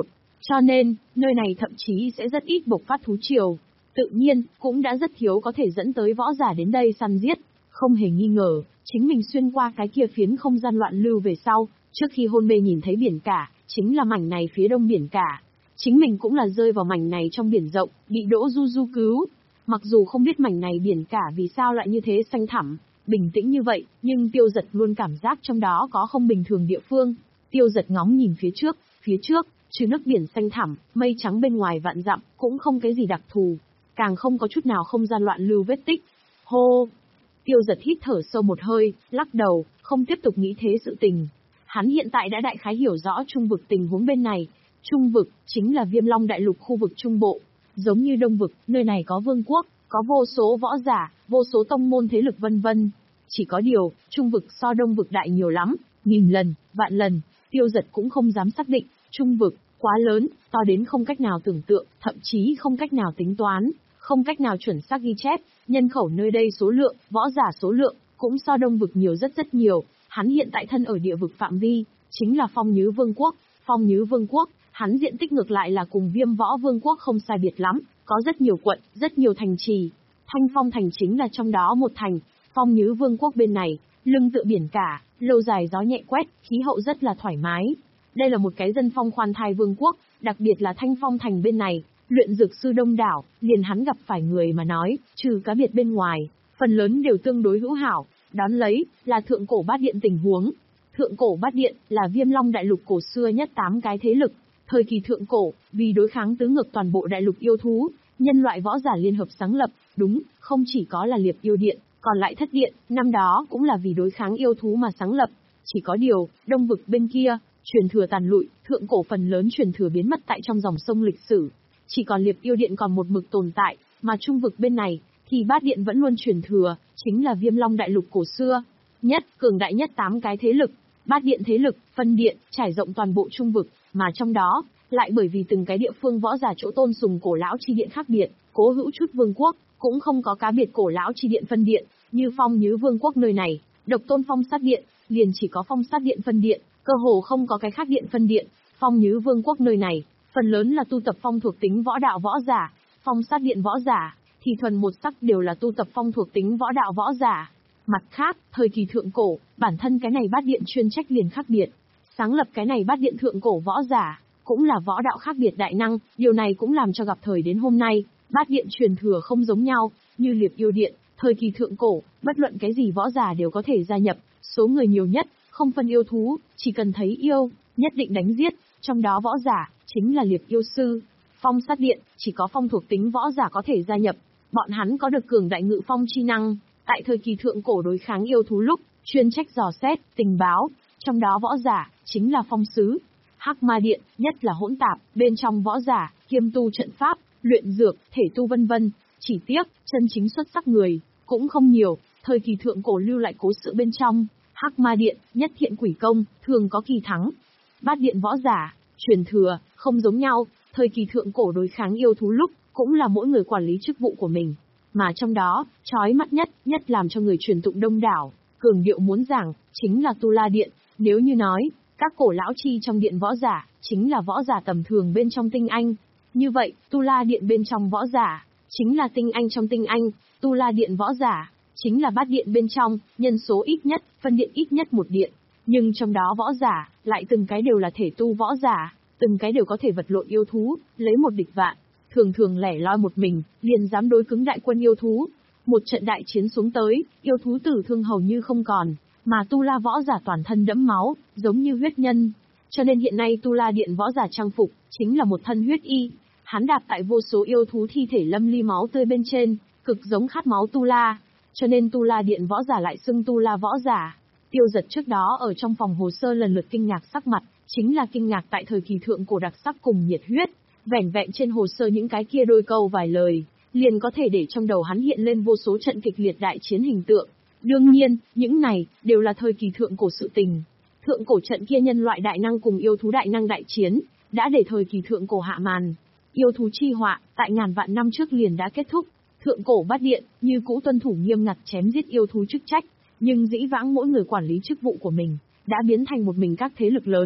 Cho nên, nơi này thậm chí sẽ rất ít bộc phát thú triều. Tự nhiên, cũng đã rất thiếu có thể dẫn tới võ giả đến đây săn giết. Không hề nghi ngờ, chính mình xuyên qua cái kia phiến không gian loạn lưu về sau, trước khi hôn mê nhìn thấy biển cả, chính là mảnh này phía đông biển cả. Chính mình cũng là rơi vào mảnh này trong biển rộng, bị Đỗ Du Du cứu. Mặc dù không biết mảnh này biển cả vì sao lại như thế xanh thẳm, bình tĩnh như vậy, nhưng Tiêu Dật luôn cảm giác trong đó có không bình thường địa phương. Tiêu Dật ngóng nhìn phía trước, phía trước, trừ nước biển xanh thẳm, mây trắng bên ngoài vạn dặm, cũng không cái gì đặc thù, càng không có chút nào không gian loạn lưu vết tích. Hô! Tiêu Dật hít thở sâu một hơi, lắc đầu, không tiếp tục nghĩ thế sự tình. Hắn hiện tại đã đại khái hiểu rõ trung vực tình huống bên này. Trung vực, chính là Viêm Long Đại Lục khu vực Trung Bộ. Giống như Đông vực, nơi này có vương quốc, có vô số võ giả, vô số tông môn thế lực vân vân. Chỉ có điều, Trung vực so Đông vực đại nhiều lắm, nghìn lần, vạn lần. Tiêu Dật cũng không dám xác định, Trung vực, quá lớn, to đến không cách nào tưởng tượng, thậm chí không cách nào tính toán, không cách nào chuẩn xác ghi chép. Nhân khẩu nơi đây số lượng, võ giả số lượng, cũng so Đông vực nhiều rất rất nhiều. Hắn hiện tại thân ở địa vực phạm vi, chính là Phong Nhứ Vương quốc. Phong Nhứ Vương quốc, hắn diện tích ngược lại là cùng Viêm Võ Vương quốc không sai biệt lắm, có rất nhiều quận, rất nhiều thành trì. Thanh Phong thành chính là trong đó một thành. Phong Nhứ Vương quốc bên này, lưng tựa biển cả, lâu dài gió nhẹ quét, khí hậu rất là thoải mái. Đây là một cái dân phong khoan thai vương quốc, đặc biệt là Thanh Phong thành bên này, luyện dược sư đông đảo, liền hắn gặp phải người mà nói, trừ cá biệt bên ngoài, phần lớn đều tương đối hữu hảo. Đón lấy, là Thượng Cổ Bát Điện tình huống. Thượng Cổ Bát Điện, là Viêm Long Đại Lục cổ xưa nhất tám cái thế lực. Thời kỳ Thượng Cổ, vì đối kháng tứ ngược toàn bộ đại lục yêu thú, nhân loại võ giả liên hợp sáng lập, đúng, không chỉ có là Liệp Yêu Điện, còn lại Thất Điện, năm đó cũng là vì đối kháng yêu thú mà sáng lập. Chỉ có điều, Đông vực bên kia, truyền thừa tàn lụi, Thượng Cổ phần lớn truyền thừa biến mất tại trong dòng sông lịch sử. Chỉ còn Liệp Yêu Điện còn một mực tồn tại, mà Trung vực bên này, thì Bát Điện vẫn luôn truyền thừa, chính là Viêm Long Đại Lục cổ xưa. Nhất, cường đại nhất tám cái thế lực, Bát Điện thế lực, phân điện, trải rộng toàn bộ Trung vực, mà trong đó, lại bởi vì từng cái địa phương võ giả chỗ tôn sùng cổ lão chi điện khác biệt, cố hữu chút vương quốc, cũng không có cá biệt cổ lão chi điện phân điện, như Phong Nhứ Vương quốc nơi này, độc tôn Phong Sát Điện, liền chỉ có Phong Sát Điện phân điện, cơ hồ không có cái khác điện phân điện. Phong Nhứ Vương quốc nơi này, phần lớn là tu tập phong thuộc tính võ đạo võ giả, Phong Sát Điện võ giả, thì thuần một sắc đều là tu tập phong thuộc tính võ đạo võ giả. Mặt khác, thời kỳ Thượng Cổ, bản thân cái này Bát Điện chuyên trách liền khác biệt. Sáng lập cái này Bát Điện Thượng Cổ võ giả, cũng là võ đạo khác biệt đại năng, điều này cũng làm cho gặp thời đến hôm nay, Bát Điện truyền thừa không giống nhau, như Liệp Yêu Điện, thời kỳ Thượng Cổ, bất luận cái gì võ giả đều có thể gia nhập, số người nhiều nhất, không phân yêu thú, chỉ cần thấy yêu, nhất định đánh giết, trong đó võ giả, chính là Liệp Yêu Sư. Phong Sát Điện, chỉ có phong thuộc tính võ giả có thể gia nhập, bọn hắn có được cường đại ngự phong chi năng, tại thời kỳ Thượng Cổ đối kháng yêu thú lúc, chuyên trách dò xét, tình báo, trong đó võ giả, chính là Phong Sứ. Hắc Ma Điện, nhất là hỗn tạp, bên trong võ giả, kiêm tu trận pháp, luyện dược, thể tu vân vân. Chỉ tiếc, chân chính xuất sắc người, cũng không nhiều, thời kỳ Thượng Cổ lưu lại cố sự bên trong. Hắc Ma Điện, nhất thiện quỷ công, thường có kỳ thắng. Bát Điện võ giả, truyền thừa, không giống nhau, thời kỳ Thượng Cổ đối kháng yêu thú lúc, cũng là mỗi người quản lý chức vụ của mình. Mà trong đó, chói mắt nhất, nhất làm cho người truyền tụng đông đảo, cường điệu muốn giảng, chính là Tu La Điện. Nếu như nói, các cổ lão chi trong điện võ giả, chính là võ giả tầm thường bên trong tinh anh. Như vậy, Tu La Điện bên trong võ giả, chính là tinh anh trong tinh anh, Tu La Điện võ giả, chính là Bát Điện bên trong, nhân số ít nhất, phân điện ít nhất một điện. Nhưng trong đó võ giả, lại từng cái đều là thể tu võ giả, từng cái đều có thể vật lộn yêu thú, lấy một địch vạn, thường thường lẻ loi một mình, liền dám đối cứng đại quân yêu thú. Một trận đại chiến xuống tới, yêu thú tử thương hầu như không còn, mà Tu La võ giả toàn thân đẫm máu, giống như huyết nhân. Cho nên hiện nay Tu La Điện võ giả trang phục, chính là một thân huyết y. Hắn đạp tại vô số yêu thú thi thể lâm ly máu tươi bên trên, cực giống khát máu Tu La. Cho nên Tu La Điện võ giả lại xưng Tu La võ giả. Tiêu Dật trước đó ở trong phòng hồ sơ lần lượt kinh ngạc sắc mặt, chính là kinh ngạc tại thời kỳ Thượng Cổ đặc sắc cùng nhiệt huyết. Vẻn vẹn trên hồ sơ những cái kia đôi câu vài lời, liền có thể để trong đầu hắn hiện lên vô số trận kịch liệt đại chiến hình tượng. Đương nhiên, những này, đều là thời kỳ Thượng Cổ sự tình. Thượng Cổ trận kia nhân loại đại năng cùng yêu thú đại năng đại chiến, đã để thời kỳ Thượng Cổ hạ màn. Yêu thú chi họa, tại ngàn vạn năm trước liền đã kết thúc. Thượng Cổ Bát Điện, như cũ tuân thủ nghiêm ngặt chém giết yêu thú chức trách, nhưng dĩ vãng mỗi người quản lý chức vụ của mình, đã biến thành một mình các thế lực lớn.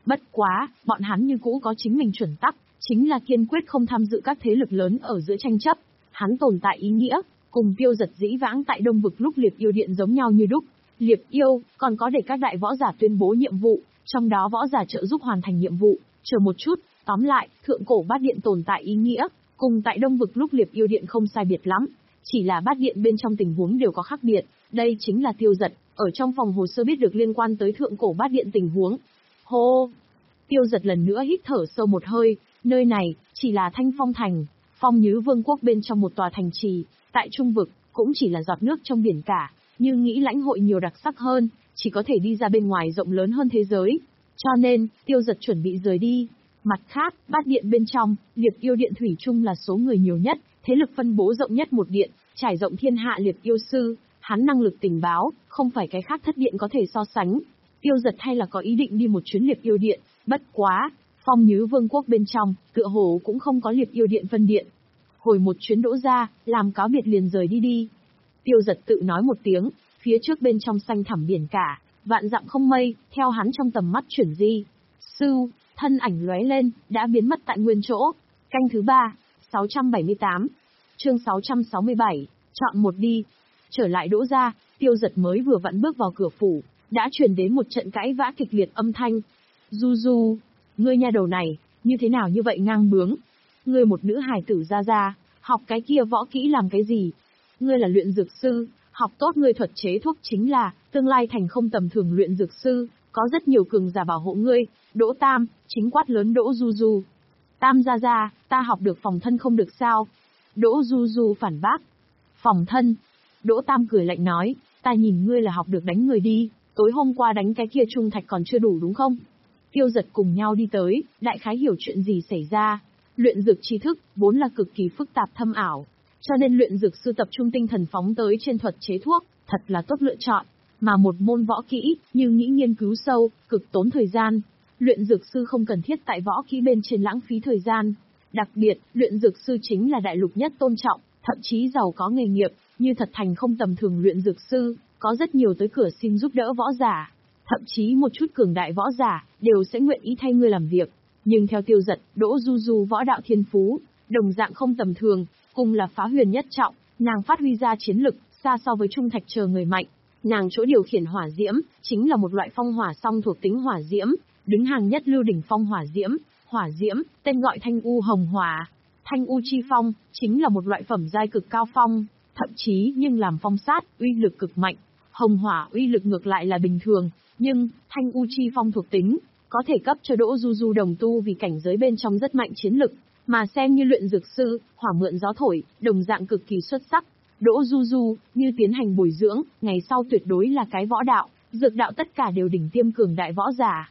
Bất quá, bọn hắn như cũ có chính mình chuẩn tắc, chính là kiên quyết không tham dự các thế lực lớn ở giữa tranh chấp. Hắn tồn tại ý nghĩa, cùng Tiêu Giật dĩ vãng tại Đông Vực lúc Liệp Yêu Điện giống nhau như đúc. Liệp Yêu, còn có để các đại võ giả tuyên bố nhiệm vụ, trong đó võ giả trợ giúp hoàn thành nhiệm vụ, chờ một chút, tóm lại, Thượng Cổ Bát Điện tồn tại ý nghĩa, cùng tại Đông Vực lúc Liệp Yêu Điện không sai biệt lắm, chỉ là Bát Điện bên trong tình huống đều có khác biệt, đây chính là Tiêu Giật, ở trong phòng hồ sơ biết được liên quan tới Thượng Cổ Bát Điện tình huống. Hô! Tiêu Giật lần nữa hít thở sâu một hơi, nơi này, chỉ là Thanh Phong Thành, Phong Nhứ Vương quốc bên trong một tòa thành trì, tại Trung Vực, cũng chỉ là giọt nước trong biển cả, nhưng nghĩ lãnh hội nhiều đặc sắc hơn, chỉ có thể đi ra bên ngoài rộng lớn hơn thế giới. Cho nên, Tiêu Giật chuẩn bị rời đi. Mặt khác, Bát Điện bên trong, Liệp Yêu Điện thủy chung là số người nhiều nhất, thế lực phân bố rộng nhất một điện, trải rộng thiên hạ Liệp Yêu sư, hắn năng lực tình báo, không phải cái khác thất điện có thể so sánh. Tiêu Giật hay là có ý định đi một chuyến Liệp Yêu Điện, bất quá, Phong Nhứ Vương quốc bên trong, tựa hồ cũng không có Liệp Yêu Điện phân điện. Hồi một chuyến Đỗ ra, làm cáo biệt liền rời đi đi. Tiêu Giật tự nói một tiếng, phía trước bên trong xanh thẳm biển cả, vạn dặm không mây, theo hắn trong tầm mắt chuyển di. Sưu, thân ảnh lóe lên, đã biến mất tại nguyên chỗ. Canh thứ ba, sáu trăm bảy mươi tám. Chương sáu trăm sáu mươi bảy, chọn một đi. Trở lại Đỗ ra, Tiêu Giật mới vừa vặn bước vào cửa phủ, đã truyền đến một trận cãi vã kịch liệt âm thanh. Du Du, ngươi nha đầu này, như thế nào như vậy ngang bướng? Ngươi một nữ hài tử ra ra, học cái kia võ kỹ làm cái gì? Ngươi là luyện dược sư, học tốt ngươi thuật chế thuốc chính là, tương lai thành không tầm thường luyện dược sư, có rất nhiều cường giả bảo hộ ngươi. Đỗ Tam, chính quát lớn Đỗ Du Du. Tam ra ra, ta học được phòng thân không được sao? Đỗ Du Du phản bác. Phòng thân? Đỗ Tam cười lạnh nói, ta nhìn ngươi là học được đánh người đi, tối hôm qua đánh cái kia trung thạch còn chưa đủ đúng không? Tiêu Giật cùng nhau đi tới, đại khái hiểu chuyện gì xảy ra. Luyện dược tri thức, vốn là cực kỳ phức tạp thâm ảo, cho nên luyện dược sư tập trung tinh thần phóng tới trên thuật chế thuốc, thật là tốt lựa chọn. Mà một môn võ kỹ, như nghĩ nghiên cứu sâu, cực tốn thời gian. Luyện dược sư không cần thiết tại võ kỹ bên trên lãng phí thời gian. Đặc biệt, luyện dược sư chính là đại lục nhất tôn trọng, thậm chí giàu có nghề nghiệp, như thật thành không tầm thường luyện dược sư, có rất nhiều tới cửa xin giúp đỡ võ giả. Thậm chí một chút cường đại võ giả, đều sẽ nguyện ý thay ngươi làm việc. Nhưng theo Tiêu Giật, Đỗ Du Du võ đạo thiên phú, đồng dạng không tầm thường, cùng là phá huyền nhất trọng, nàng phát huy ra chiến lực, xa so với trung thạch chờ người mạnh. Nàng chỗ điều khiển hỏa diễm, chính là một loại phong hỏa song thuộc tính hỏa diễm, đứng hàng nhất lưu đỉnh phong hỏa diễm, hỏa diễm, tên gọi Thanh U Hồng Hỏa. Thanh U chi phong, chính là một loại phẩm giai cực cao phong, thậm chí nhưng làm phong sát, uy lực cực mạnh. Hồng Hỏa uy lực ngược lại là bình thường, nhưng, Thanh U chi phong thuộc tính, có thể cấp cho Đỗ Du Du đồng tu vì cảnh giới bên trong rất mạnh chiến lực, mà xem như luyện dược sư, hỏa mượn gió thổi, đồng dạng cực kỳ xuất sắc. Đỗ Du Du, như tiến hành bồi dưỡng, ngày sau tuyệt đối là cái võ đạo, dược đạo tất cả đều đỉnh tiêm cường đại võ giả.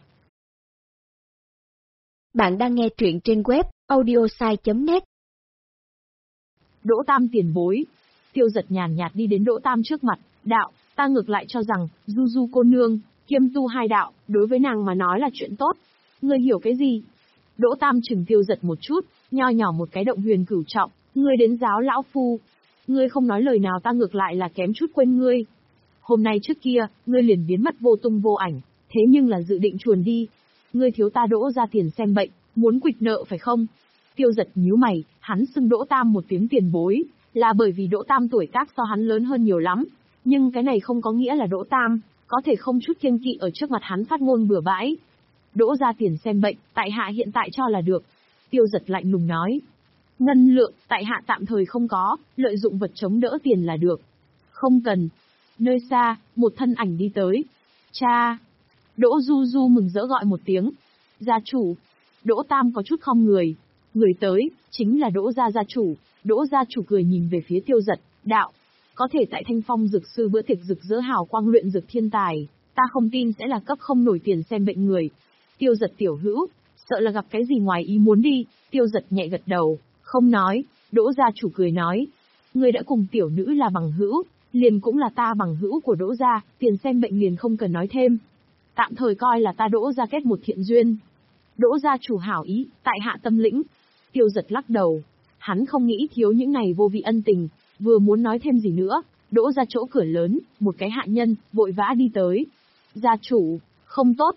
Bạn đang nghe truyện trên web audiosai chấm net. Đỗ Tam tiền bối. Tiêu Giật nhàn nhạt đi đến Đỗ Tam trước mặt, đạo, ta ngược lại cho rằng, Du Du cô nương, kiêm tu hai đạo, đối với nàng mà nói là chuyện tốt. Ngươi hiểu cái gì? Đỗ Tam chừng Tiêu Giật một chút, nho nhỏ một cái động huyền cửu trọng, ngươi đến giáo lão phu. Ngươi không nói lời nào ta ngược lại là kém chút quên ngươi. Hôm nay trước kia, ngươi liền biến mất vô tung vô ảnh, thế nhưng là dự định chuồn đi. Ngươi thiếu ta Đỗ ra tiền xem bệnh, muốn quỵt nợ phải không? Tiêu Giật nhíu mày, hắn xưng Đỗ Tam một tiếng tiền bối, là bởi vì Đỗ Tam tuổi tác so hắn lớn hơn nhiều lắm. Nhưng cái này không có nghĩa là Đỗ Tam có thể không chút kiêng kỵ ở trước mặt hắn phát ngôn bừa bãi. Đỗ ra tiền xem bệnh, tại hạ hiện tại cho là được. Tiêu Giật lạnh lùng nói. Ngân lượng, tại hạ tạm thời không có, lợi dụng vật chống đỡ tiền là được. Không cần. Nơi xa, một thân ảnh đi tới. Cha! Đỗ Du Du mừng rỡ gọi một tiếng. Gia chủ! Đỗ Tam có chút không người. Người tới, chính là Đỗ gia gia chủ. Đỗ gia chủ cười nhìn về phía Tiêu Giật, đạo. Có thể tại Thanh Phong dược sư bữa tiệc rực rỡ hào quang luyện dược thiên tài, ta không tin sẽ là cấp không nổi tiền xem bệnh người. Tiêu Giật tiểu hữu, sợ là gặp cái gì ngoài ý muốn đi. Tiêu Giật nhẹ gật đầu, không nói. Đỗ gia chủ cười nói, ngươi đã cùng tiểu nữ là bằng hữu, liền cũng là ta bằng hữu của Đỗ gia, tiền xem bệnh liền không cần nói thêm. Tạm thời coi là ta Đỗ gia kết một thiện duyên. Đỗ gia chủ hảo ý, tại hạ tâm lĩnh. Tiêu Giật lắc đầu, hắn không nghĩ thiếu những này vô vị ân tình, vừa muốn nói thêm gì nữa, Đỗ ra chỗ cửa lớn, một cái hạ nhân, vội vã đi tới. Gia chủ, không tốt.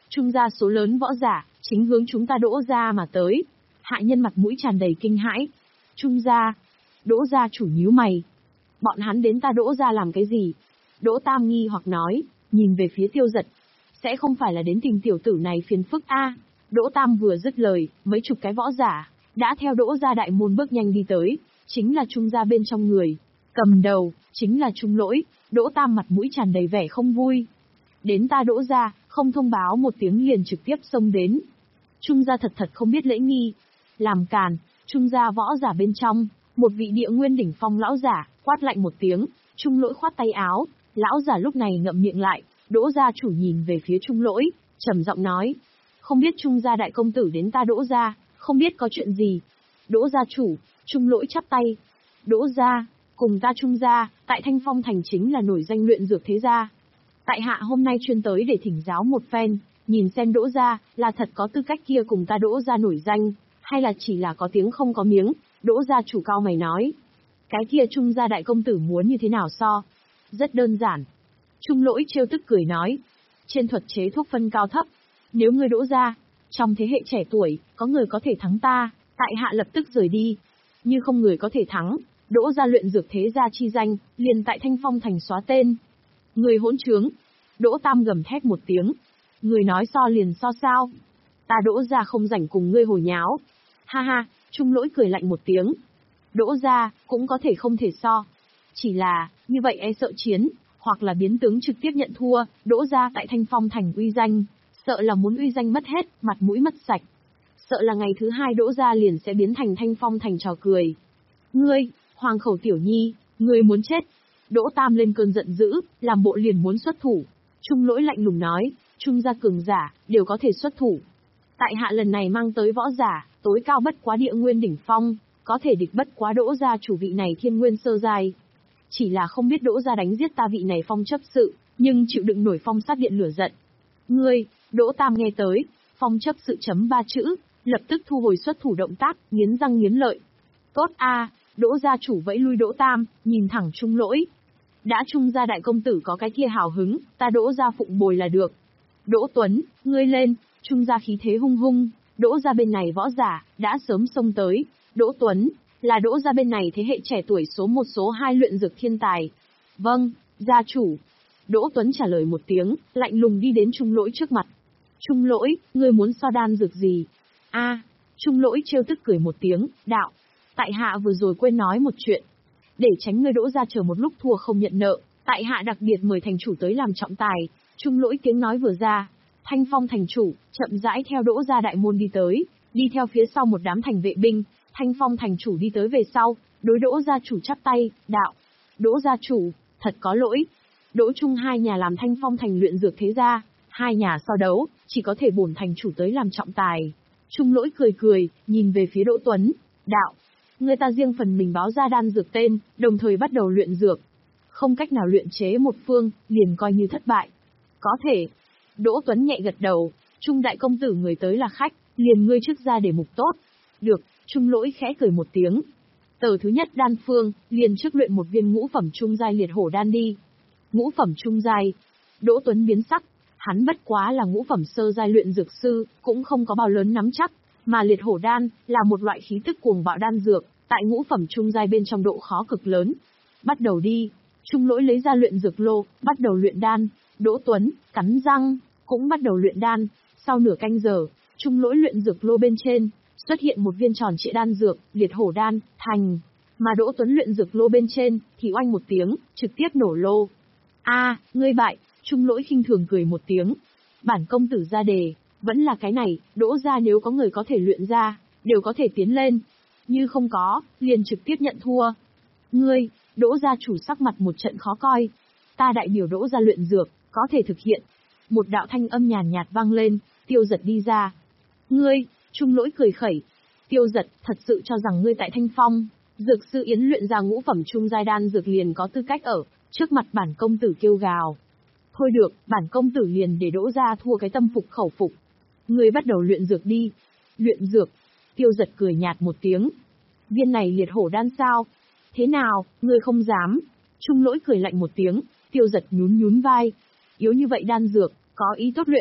Trung gia số lớn võ giả, chính hướng chúng ta Đỗ gia mà tới. Hạ nhân mặt mũi tràn đầy kinh hãi. Trung gia, Đỗ gia chủ nhíu mày. Bọn hắn đến ta Đỗ gia làm cái gì? Đỗ Tam nghi hoặc nói, nhìn về phía Tiêu Giật. Sẽ không phải là đến tìm tiểu tử này phiền phức a? Đỗ Tam vừa dứt lời, mấy chục cái võ giả đã theo Đỗ gia đại môn bước nhanh đi tới, chính là Trung gia bên trong người. Cầm đầu, chính là Trung Lỗi. Đỗ Tam mặt mũi tràn đầy vẻ không vui. Đến ta Đỗ gia, không thông báo một tiếng liền trực tiếp xông đến. Trung gia thật thật không biết lễ nghi. Làm càn, Trung gia võ giả bên trong, một vị địa nguyên đỉnh phong lão giả, quát lạnh một tiếng, Trung Lỗi khoát tay áo, lão giả lúc này ngậm miệng lại, Đỗ gia chủ nhìn về phía Trung Lỗi, trầm giọng nói, không biết Trung gia đại công tử đến ta Đỗ gia, không biết có chuyện gì. Đỗ gia chủ, Trung Lỗi chắp tay, Đỗ gia, cùng ta Trung gia, tại Thanh Phong thành chính là nổi danh luyện dược thế gia. Tại hạ hôm nay chuyên tới để thỉnh giáo một phen, nhìn xem Đỗ gia là thật có tư cách kia cùng ta Đỗ gia nổi danh, hay là chỉ là có tiếng không có miếng. Đỗ gia chủ cao mày nói, cái kia Trung gia đại công tử muốn như thế nào so? Rất đơn giản. Trung Lỗi trêu tức cười nói, trên thuật chế thuốc phân cao thấp, nếu ngươi Đỗ gia, trong thế hệ trẻ tuổi, có người có thể thắng ta, tại hạ lập tức rời đi. Như không người có thể thắng, Đỗ gia luyện dược thế gia chi danh, liền tại Thanh Phong thành xóa tên. Người hỗn trướng. Đỗ Tam gầm thét một tiếng. Người nói so liền so sao? Ta Đỗ gia không rảnh cùng ngươi hồi nháo. Ha ha, Trung Lỗi cười lạnh một tiếng. Đỗ gia, cũng có thể không thể so. Chỉ là, như vậy e sợ chiến, hoặc là biến tướng trực tiếp nhận thua, Đỗ gia tại Thanh Phong thành uy danh, sợ là muốn uy danh mất hết, mặt mũi mất sạch. Sợ là ngày thứ hai Đỗ gia liền sẽ biến thành Thanh Phong thành trò cười. Ngươi, Hoàng khẩu tiểu nhi, ngươi muốn chết. Đỗ Tam lên cơn giận dữ, làm bộ liền muốn xuất thủ. Trung Lỗi lạnh lùng nói, Trung gia cường giả, đều có thể xuất thủ. Tại hạ lần này mang tới võ giả, tối cao bất quá địa nguyên đỉnh phong, có thể địch bất quá Đỗ gia chủ vị này thiên nguyên sơ giai. Chỉ là không biết Đỗ gia đánh giết ta vị này phong chấp sự, nhưng chịu đựng nổi phong sát điện lửa giận. Ngươi, Đỗ Tam nghe tới, phong chấp sự chấm ba chữ, lập tức thu hồi xuất thủ động tác, nghiến răng nghiến lợi. Tốt a, Đỗ gia chủ vẫy lui Đỗ Tam, nhìn thẳng Trung Lỗi. Đã Trung gia đại công tử có cái kia hào hứng, ta Đỗ gia phụng bồi là được. Đỗ Tuấn, ngươi lên. Trung gia khí thế hung hung, Đỗ gia bên này võ giả, đã sớm xông tới. Đỗ Tuấn, là Đỗ gia bên này thế hệ trẻ tuổi số một số hai luyện dược thiên tài. Vâng, gia chủ. Đỗ Tuấn trả lời một tiếng, lạnh lùng đi đến Trung Lỗi trước mặt. Trung Lỗi, ngươi muốn so đan dược gì? A, Trung Lỗi trêu tức cười một tiếng, đạo. Tại hạ vừa rồi quên nói một chuyện. Để tránh ngươi Đỗ gia chờ một lúc thua không nhận nợ, tại hạ đặc biệt mời thành chủ tới làm trọng tài. Trung Lỗi tiếng nói vừa ra, Thanh Phong thành chủ, chậm rãi theo Đỗ gia đại môn đi tới, đi theo phía sau một đám thành vệ binh, Thanh Phong thành chủ đi tới về sau, đối Đỗ gia chủ chắp tay, đạo. Đỗ gia chủ, thật có lỗi. Đỗ Trung hai nhà làm Thanh Phong thành luyện dược thế gia, hai nhà so đấu, chỉ có thể bổn thành chủ tới làm trọng tài. Trung Lỗi cười cười, nhìn về phía Đỗ Tuấn, đạo. Người ta riêng phần mình báo ra đan dược tên, đồng thời bắt đầu luyện dược. Không cách nào luyện chế một phương, liền coi như thất bại. Có thể. Đỗ Tuấn nhẹ gật đầu, Trung đại công tử người tới là khách, liền ngươi trước ra để mục tốt. Được, Trung Lỗi khẽ cười một tiếng. Tờ thứ nhất đan phương, liền trước luyện một viên ngũ phẩm trung giai liệt hổ đan đi. Ngũ phẩm trung giai. Đỗ Tuấn biến sắc, hắn bất quá là ngũ phẩm sơ giai luyện dược sư, cũng không có bao lớn nắm chắc, mà liệt hổ đan là một loại khí tức cuồng bạo đan dược, tại ngũ phẩm trung giai bên trong độ khó cực lớn. Bắt đầu đi. Trung Lỗi lấy ra luyện dược lô, bắt đầu luyện đan. Đỗ Tuấn cắn răng, cũng bắt đầu luyện đan. Sau nửa canh giờ, Trung Lỗi luyện dược lô bên trên xuất hiện một viên tròn trịa đan dược, liệt hổ đan, thành. Mà Đỗ Tuấn luyện dược lô bên trên thì oanh một tiếng, trực tiếp nổ lô. A, ngươi bại. Trung Lỗi khinh thường cười một tiếng. Bản công tử ra đề, vẫn là cái này, Đỗ gia nếu có người có thể luyện ra, đều có thể tiến lên. Như không có, liền trực tiếp nhận thua. Ngươi, Đỗ gia chủ sắc mặt một trận khó coi. Ta đại biểu Đỗ gia luyện dược, có thể thực hiện. Một đạo thanh âm nhàn nhạt vang lên, Tiêu Giật đi ra. Ngươi, Trung Lỗi cười khẩy. Tiêu Giật, thật sự cho rằng ngươi tại Thanh Phong, dược sư Yến luyện ra ngũ phẩm trung giai đan dược liền có tư cách ở trước mặt bản công tử kêu gào. Thôi được, bản công tử liền để Đỗ gia thua cái tâm phục khẩu phục. Ngươi bắt đầu luyện dược đi. Luyện dược. Tiêu Giật cười nhạt một tiếng. Viên này liệt hổ đan sao? Thế nào, ngươi không dám? Trung Lỗi cười lạnh một tiếng, Tiêu Giật nhún nhún vai. Yếu như vậy đan dược, có ý tốt luyện.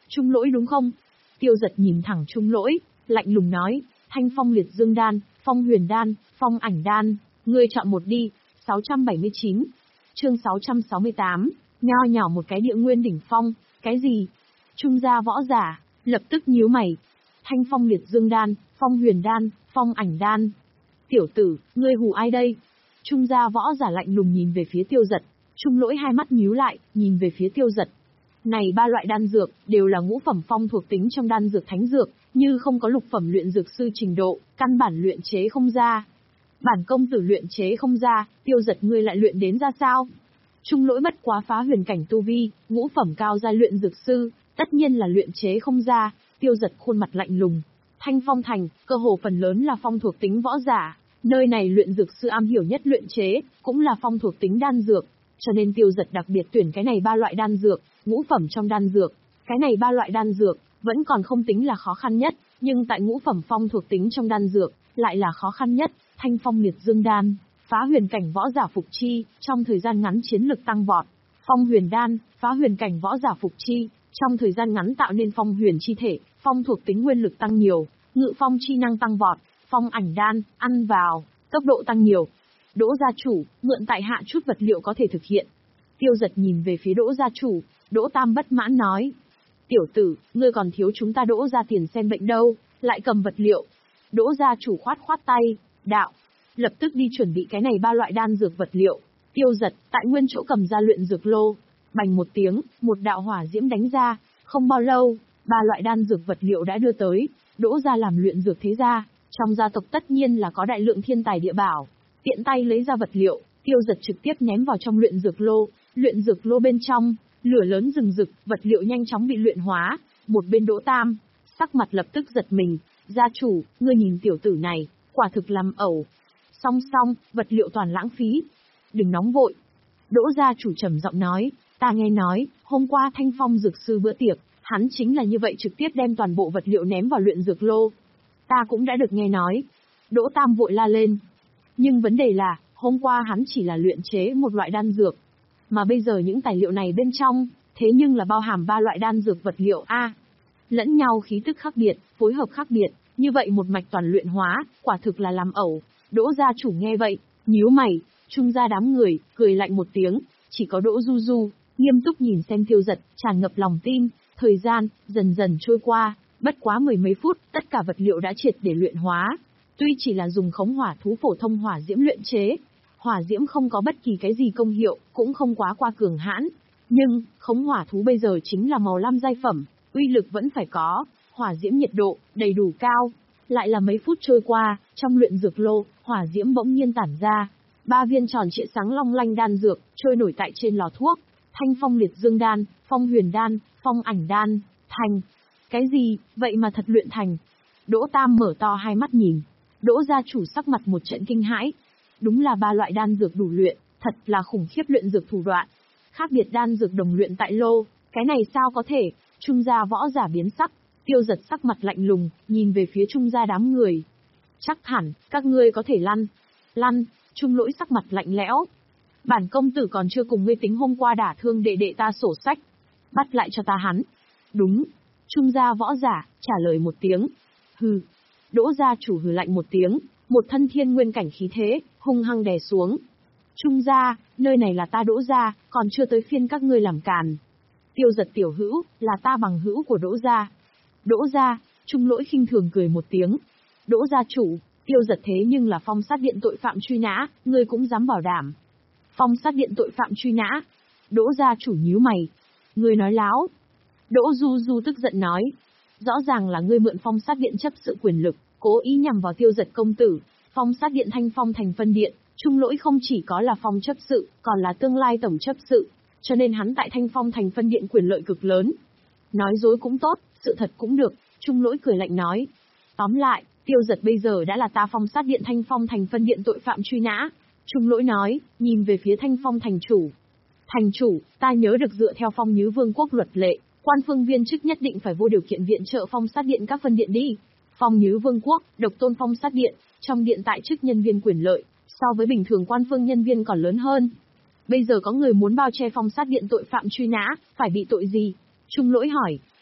Trung lỗi đúng không? Tiêu Giật nhìn thẳng Trung lỗi, lạnh lùng nói, Thanh Phong Liệt Dương Đan, Phong Huyền Đan, Phong Ảnh Đan, ngươi chọn một đi. sáu trăm bảy mươi chín, chương sáu trăm sáu mươi tám, nho nhỏ một cái địa nguyên đỉnh phong, cái gì? Trung gia võ giả, lập tức nhíu mày. Thanh Phong Liệt Dương Đan, Phong Huyền Đan, Phong Ảnh Đan. Tiểu tử, ngươi hù ai đây? Trung gia võ giả lạnh lùng nhìn về phía Tiêu Giật. Trung lỗi hai mắt nhíu lại, nhìn về phía Tiêu Giật. Này ba loại đan dược, đều là ngũ phẩm phong thuộc tính trong đan dược thánh dược, như không có lục phẩm luyện dược sư trình độ, căn bản luyện chế không ra. Bản công tử luyện chế không ra, Tiêu Giật ngươi lại luyện đến ra sao? Trung lỗi bất quá phá huyền cảnh tu vi, ngũ phẩm cao giai luyện dược sư, tất nhiên là luyện chế không ra. Tiêu Giật khuôn mặt lạnh lùng. Thanh Phong Thành, cơ hồ phần lớn là phong thuộc tính võ giả, nơi này luyện dược sư am hiểu nhất luyện chế, cũng là phong thuộc tính đan dược, cho nên Tiêu Giật đặc biệt tuyển cái này ba loại đan dược, ngũ phẩm trong đan dược. Cái này ba loại đan dược vẫn còn không tính là khó khăn nhất, nhưng tại ngũ phẩm phong thuộc tính trong đan dược lại là khó khăn nhất. Thanh Phong Liệt Dương Đan, phá huyền cảnh võ giả phục chi, trong thời gian ngắn chiến lực tăng vọt. Phong Huyền Đan, phá huyền cảnh võ giả phục chi, trong thời gian ngắn tạo nên phong huyền chi thể, phong thuộc tính nguyên lực tăng nhiều, ngự phong chi năng tăng vọt. Phong Ảnh Đan, ăn vào, tốc độ tăng nhiều. Đỗ gia chủ, mượn tại hạ chút vật liệu có thể thực hiện. Tiêu Giật nhìn về phía Đỗ gia chủ, Đỗ Tam bất mãn nói. Tiểu tử, ngươi còn thiếu chúng ta Đỗ gia tiền xem bệnh đâu, lại cầm vật liệu. Đỗ gia chủ khoát khoát tay, đạo. Lập tức đi chuẩn bị cái này ba loại đan dược vật liệu. Tiêu Giật, tại nguyên chỗ cầm ra luyện dược lô. Bành một tiếng, một đạo hỏa diễm đánh ra. Không bao lâu, ba loại đan dược vật liệu đã đưa tới. Đỗ gia làm luyện dược thế gia, trong gia tộc tất nhiên là có đại lượng thiên tài địa bảo. Tiện tay lấy ra vật liệu, Tiêu Giật trực tiếp ném vào trong luyện dược lô. Luyện dược lô bên trong, lửa lớn rừng rực, vật liệu nhanh chóng bị luyện hóa. Một bên Đỗ Tam, sắc mặt lập tức giật mình. Gia chủ, ngươi nhìn tiểu tử này, quả thực làm ẩu. Song song, vật liệu toàn lãng phí. Đừng nóng vội. Đỗ gia chủ trầm giọng nói, ta nghe nói, hôm qua Thanh Phong dược sư bữa tiệc, hắn chính là như vậy trực tiếp đem toàn bộ vật liệu ném vào luyện dược lô. Ta cũng đã được nghe nói. Đỗ Tam vội la lên. Nhưng vấn đề là, hôm qua hắn chỉ là luyện chế một loại đan dược. Mà bây giờ những tài liệu này bên trong, thế nhưng là bao hàm ba loại đan dược vật liệu A. Lẫn nhau khí tức khác biệt, phối hợp khác biệt, như vậy một mạch toàn luyện hóa, quả thực là làm ẩu. Đỗ gia chủ nghe vậy, nhíu mày, Trung gia đám người, cười lạnh một tiếng, chỉ có Đỗ Du Du, nghiêm túc nhìn xem Tiêu Giật, tràn ngập lòng tin. Thời gian, dần dần trôi qua, bất quá mười mấy phút, tất cả vật liệu đã triệt để luyện hóa. Tuy chỉ là dùng khống hỏa thú phổ thông hỏa diễm luyện chế, hỏa diễm không có bất kỳ cái gì công hiệu, cũng không quá qua cường hãn. Nhưng, khống hỏa thú bây giờ chính là màu lam giai phẩm, uy lực vẫn phải có, hỏa diễm nhiệt độ, đầy đủ cao. Lại là mấy phút trôi qua, trong luyện dược lô, hỏa diễm bỗng nhiên tản ra. Ba viên tròn trịa sáng long lanh đan dược, trôi nổi tại trên lò thuốc. Thanh Phong Liệt Dương Đan, Phong Huyền Đan, Phong Ảnh Đan, thành. Cái gì, vậy mà thật luyện thành. Đỗ Tam mở to hai mắt nhìn. Đỗ gia chủ sắc mặt một trận kinh hãi. Đúng là ba loại đan dược đủ luyện, thật là khủng khiếp luyện dược thủ đoạn. Khác biệt đan dược đồng luyện tại lô, cái này sao có thể? Trung gia võ giả biến sắc, Tiêu Giật sắc mặt lạnh lùng, nhìn về phía Trung gia đám người. Chắc hẳn, các ngươi có thể lăn. Lăn, Trung lỗi sắc mặt lạnh lẽo. Bản công tử còn chưa cùng ngươi tính hôm qua đả thương đệ đệ ta sổ sách. Bắt lại cho ta hắn. Đúng. Trung gia võ giả, trả lời một tiếng. Hừ. Đỗ gia chủ hừ lạnh một tiếng, một thân thiên nguyên cảnh khí thế, hung hăng đè xuống. Trung gia, nơi này là ta Đỗ gia, còn chưa tới phiên các ngươi làm càn. Tiêu Giật tiểu hữu, là ta bằng hữu của Đỗ gia. Đỗ gia, Trung lỗi khinh thường cười một tiếng. Đỗ gia chủ, Tiêu Giật thế nhưng là phong sát điện tội phạm truy nã, ngươi cũng dám bảo đảm. Phong sát điện tội phạm truy nã. Đỗ gia chủ nhíu mày. Ngươi nói láo. Đỗ Du Du tức giận nói. Rõ ràng là ngươi mượn phong sát điện chấp sự quyền lực, cố ý nhằm vào Tiêu Giật công tử. Phong sát điện Thanh Phong thành phân điện, Trung lỗi không chỉ có là phong chấp sự, còn là tương lai tổng chấp sự, cho nên hắn tại Thanh Phong thành phân điện quyền lợi cực lớn. Nói dối cũng tốt, sự thật cũng được, Trung lỗi cười lạnh nói. Tóm lại, Tiêu Giật bây giờ đã là ta phong sát điện Thanh Phong thành phân điện tội phạm truy nã. Trung lỗi nói, nhìn về phía Thanh Phong thành chủ. Thành chủ, ta nhớ được dựa theo Phong Nhứ Vương quốc luật lệ, quan phương viên chức nhất định phải vô điều kiện viện trợ phong sát điện các phân điện đi. Phong Nhứ Vương quốc, độc tôn phong sát điện, trong điện tại chức nhân viên quyền lợi, so với bình thường quan phương nhân viên còn lớn hơn. Bây giờ có người muốn bao che phong sát điện tội phạm truy nã, phải bị tội gì? Trung lỗi hỏi.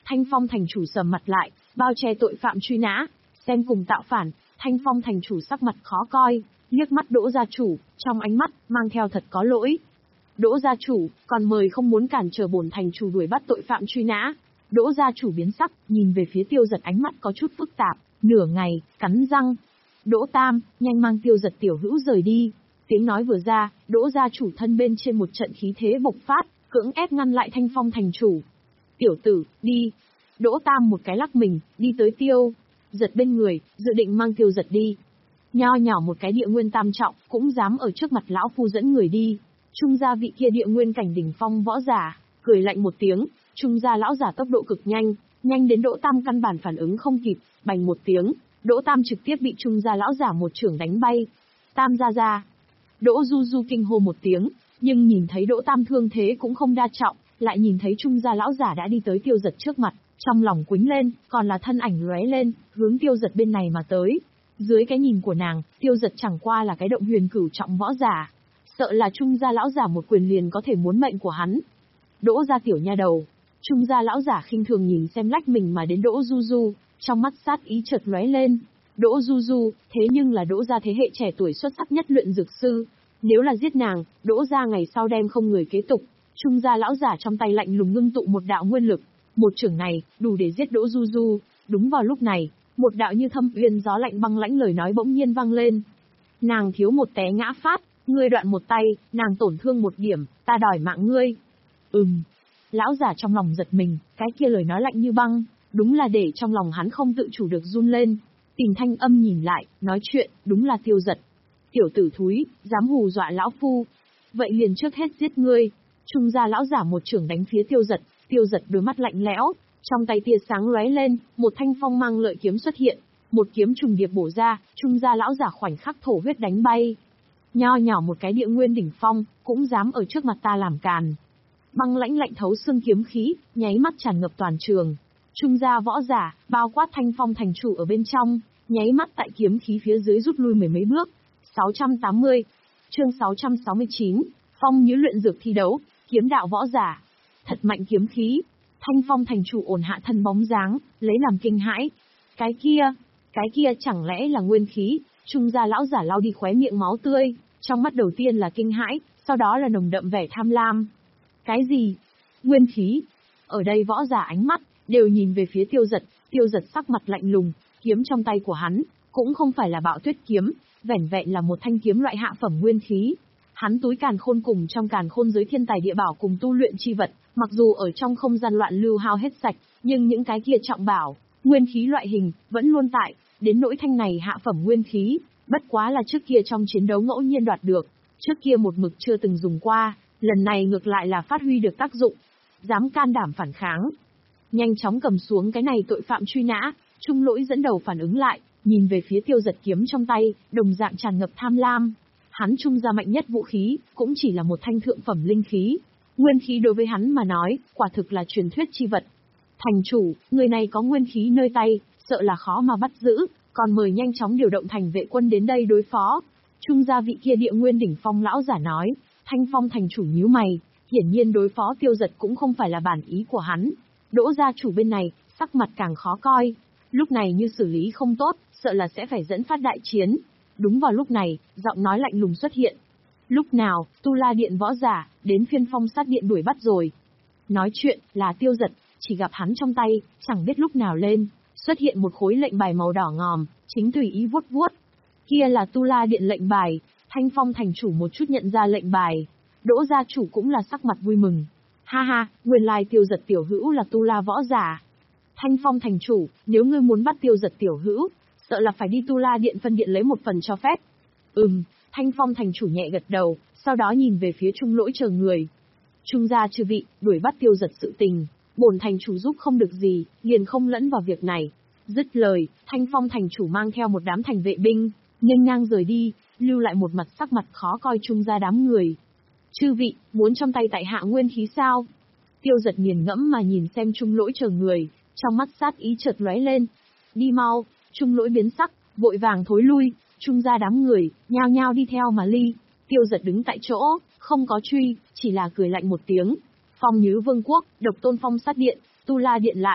Thanh Phong thành chủ sầm mặt lại, bao che tội phạm truy nã, xen cùng tạo phản. Thanh Phong thành chủ sắc mặt khó coi, liếc mắt Đỗ gia chủ, trong ánh mắt mang theo thật có lỗi. Đỗ gia chủ, còn mời không muốn cản trở bổn thành chủ đuổi bắt tội phạm truy nã. Đỗ gia chủ biến sắc, nhìn về phía Tiêu Giật, ánh mắt có chút phức tạp, nửa ngày, cắn răng. Đỗ Tam, nhanh mang Tiêu Giật tiểu hữu rời đi. Tiếng nói vừa ra, Đỗ gia chủ thân bên trên một trận khí thế bộc phát, cưỡng ép ngăn lại Thanh Phong thành chủ. Tiểu tử, đi. Đỗ Tam một cái lắc mình, đi tới Tiêu Giật bên người, dự định mang Tiêu Giật đi. Nho nhỏ một cái địa nguyên tam trọng, cũng dám ở trước mặt lão phu dẫn người đi. Trung gia vị kia địa nguyên cảnh đỉnh phong võ giả, cười lạnh một tiếng, trung gia lão giả tốc độ cực nhanh, nhanh đến Đỗ Tam căn bản phản ứng không kịp, bành một tiếng, Đỗ Tam trực tiếp bị trung gia lão giả một chưởng đánh bay. Tam gia gia. Đỗ Du Du kinh hô một tiếng, nhưng nhìn thấy Đỗ Tam thương thế cũng không đa trọng, lại nhìn thấy trung gia lão giả đã đi tới Tiêu Giật trước mặt, trong lòng quĩnh lên, còn là thân ảnh lóe lên, hướng Tiêu Giật bên này mà tới. Dưới cái nhìn của nàng, Tiêu Giật chẳng qua là cái động huyền cửu trọng võ giả, sợ là trung gia lão giả một quyền liền có thể muốn mệnh của hắn. Đỗ gia tiểu nha đầu. Trung gia lão giả khinh thường nhìn xem lách mình mà đến Đỗ Du Du, trong mắt sát ý chợt lóe lên. Đỗ Du Du, thế nhưng là Đỗ gia thế hệ trẻ tuổi xuất sắc nhất luyện dược sư, nếu là giết nàng, Đỗ gia ngày sau đem không người kế tục. Trung gia lão giả trong tay lạnh lùng ngưng tụ một đạo nguyên lực, một chưởng này đủ để giết Đỗ Du Du. Đúng vào lúc này, một đạo như thâm uyên gió lạnh băng lãnh lời nói bỗng nhiên vang lên. Nàng thiếu một té ngã phát, ngươi đoạn một tay, nàng tổn thương một điểm, ta đòi mạng ngươi. Ừm. Lão giả trong lòng giật mình, cái kia lời nói lạnh như băng, đúng là để trong lòng hắn không tự chủ được run lên. Tìm thanh âm nhìn lại, nói chuyện, đúng là Tiêu Giật. Tiểu tử thúi, dám hù dọa lão phu. Vậy liền trước hết giết ngươi. Trung gia lão giả một chưởng đánh phía Tiêu Giật, Tiêu Giật đôi mắt lạnh lẽo, trong tay tia sáng lóe lên, một thanh phong mang lợi kiếm xuất hiện, một kiếm trùng điệp bổ ra, Trung gia lão giả khoảnh khắc thổ huyết đánh bay. Nho nhỏ một cái địa nguyên đỉnh phong, cũng dám ở trước mặt ta làm càn. Băng lãnh lạnh thấu xương kiếm khí, nháy mắt tràn ngập toàn trường. Trung gia võ giả, bao quát Thanh Phong thành chủ ở bên trong, nháy mắt tại kiếm khí phía dưới rút lui mười mấy bước. sáu trăm tám mươi, chương sáu trăm sáu mươi chín, Phong Nhứ luyện dược thi đấu, kiếm đạo võ giả. Thật mạnh kiếm khí. Thanh Phong thành chủ ổn hạ thân bóng dáng, lấy làm kinh hãi. Cái kia, cái kia chẳng lẽ là nguyên khí? Trung gia lão giả lau đi khóe miệng máu tươi, trong mắt đầu tiên là kinh hãi, sau đó là nồng đậm vẻ tham lam. Cái gì? Nguyên khí? Ở đây võ giả ánh mắt đều nhìn về phía Tiêu Giật, Tiêu Giật sắc mặt lạnh lùng, kiếm trong tay của hắn cũng không phải là Bạo Tuyết kiếm, vẻn vẹn là một thanh kiếm loại hạ phẩm nguyên khí. Hắn túi càn khôn cùng trong càn khôn giới thiên tài địa bảo cùng tu luyện chi vật, mặc dù ở trong không gian loạn lưu hao hết sạch, nhưng những cái kia trọng bảo, nguyên khí loại hình vẫn luôn tại. Đến nỗi thanh này hạ phẩm nguyên khí, bất quá là trước kia trong chiến đấu ngẫu nhiên đoạt được, trước kia một mực chưa từng dùng qua, lần này ngược lại là phát huy được tác dụng. Dám can đảm phản kháng, nhanh chóng cầm xuống cái này tội phạm truy nã. Trung Lỗi dẫn đầu phản ứng lại, nhìn về phía Tiêu Giật kiếm trong tay, đồng dạng tràn ngập tham lam. Hắn trung gia mạnh nhất vũ khí, cũng chỉ là một thanh thượng phẩm linh khí. Nguyên khí đối với hắn mà nói, quả thực là truyền thuyết chi vật. Thành chủ, người này có nguyên khí nơi tay, sợ là khó mà bắt giữ, còn mời nhanh chóng điều động thành vệ quân đến đây đối phó. Trung gia vị kia địa nguyên đỉnh phong lão giả nói. Thanh Phong thành chủ nhíu mày, hiển nhiên đối phó Tiêu Giật cũng không phải là bản ý của hắn. Đỗ gia chủ bên này, sắc mặt càng khó coi. Lúc này như xử lý không tốt, sợ là sẽ phải dẫn phát đại chiến. Đúng vào lúc này, giọng nói lạnh lùng xuất hiện. Lúc nào, Tu La Điện võ giả, đến phiên Phong Sát Điện đuổi bắt rồi. Nói chuyện, là Tiêu Giật, chỉ gặp hắn trong tay, chẳng biết lúc nào lên, xuất hiện một khối lệnh bài màu đỏ ngòm, chính tùy ý vuốt vuốt. Kia là Tu La Điện lệnh bài. Thanh Phong thành chủ một chút nhận ra lệnh bài. Đỗ gia chủ cũng là sắc mặt vui mừng. Ha ha, nguyên lai Tiêu Giật tiểu hữu là Tu La võ giả. Thanh Phong thành chủ, nếu ngươi muốn bắt Tiêu Giật tiểu hữu, sợ là phải đi Tu La Điện phân điện lấy một phần cho phép. Ừm, Thanh Phong thành chủ nhẹ gật đầu, sau đó nhìn về phía Trung Lỗi chờ người. Trung gia chư vị, đuổi bắt Tiêu Giật sự tình, bổn thành chủ giúp không được gì, liền không lẫn vào việc này. Dứt lời, Thanh Phong thành chủ mang theo một đám thành vệ binh, nghênh ngang rời đi, lưu lại một mặt sắc mặt khó coi Trung gia đám người. Chư vị, muốn trong tay tại hạ nguyên khí sao? Tiêu Giật nghiền ngẫm mà nhìn xem Trung Lỗi chờ người, trong mắt sát ý chợt lóe lên. Đi mau. Trung Lỗi biến sắc, vội vàng thối lui, Trung gia đám người, nhao nhao đi theo mà ly. Tiêu Giật đứng tại chỗ, không có truy, chỉ là cười lạnh một tiếng. Phong Nhứ Vương quốc, độc tôn Phong Sát Điện, Tu La Điện lại,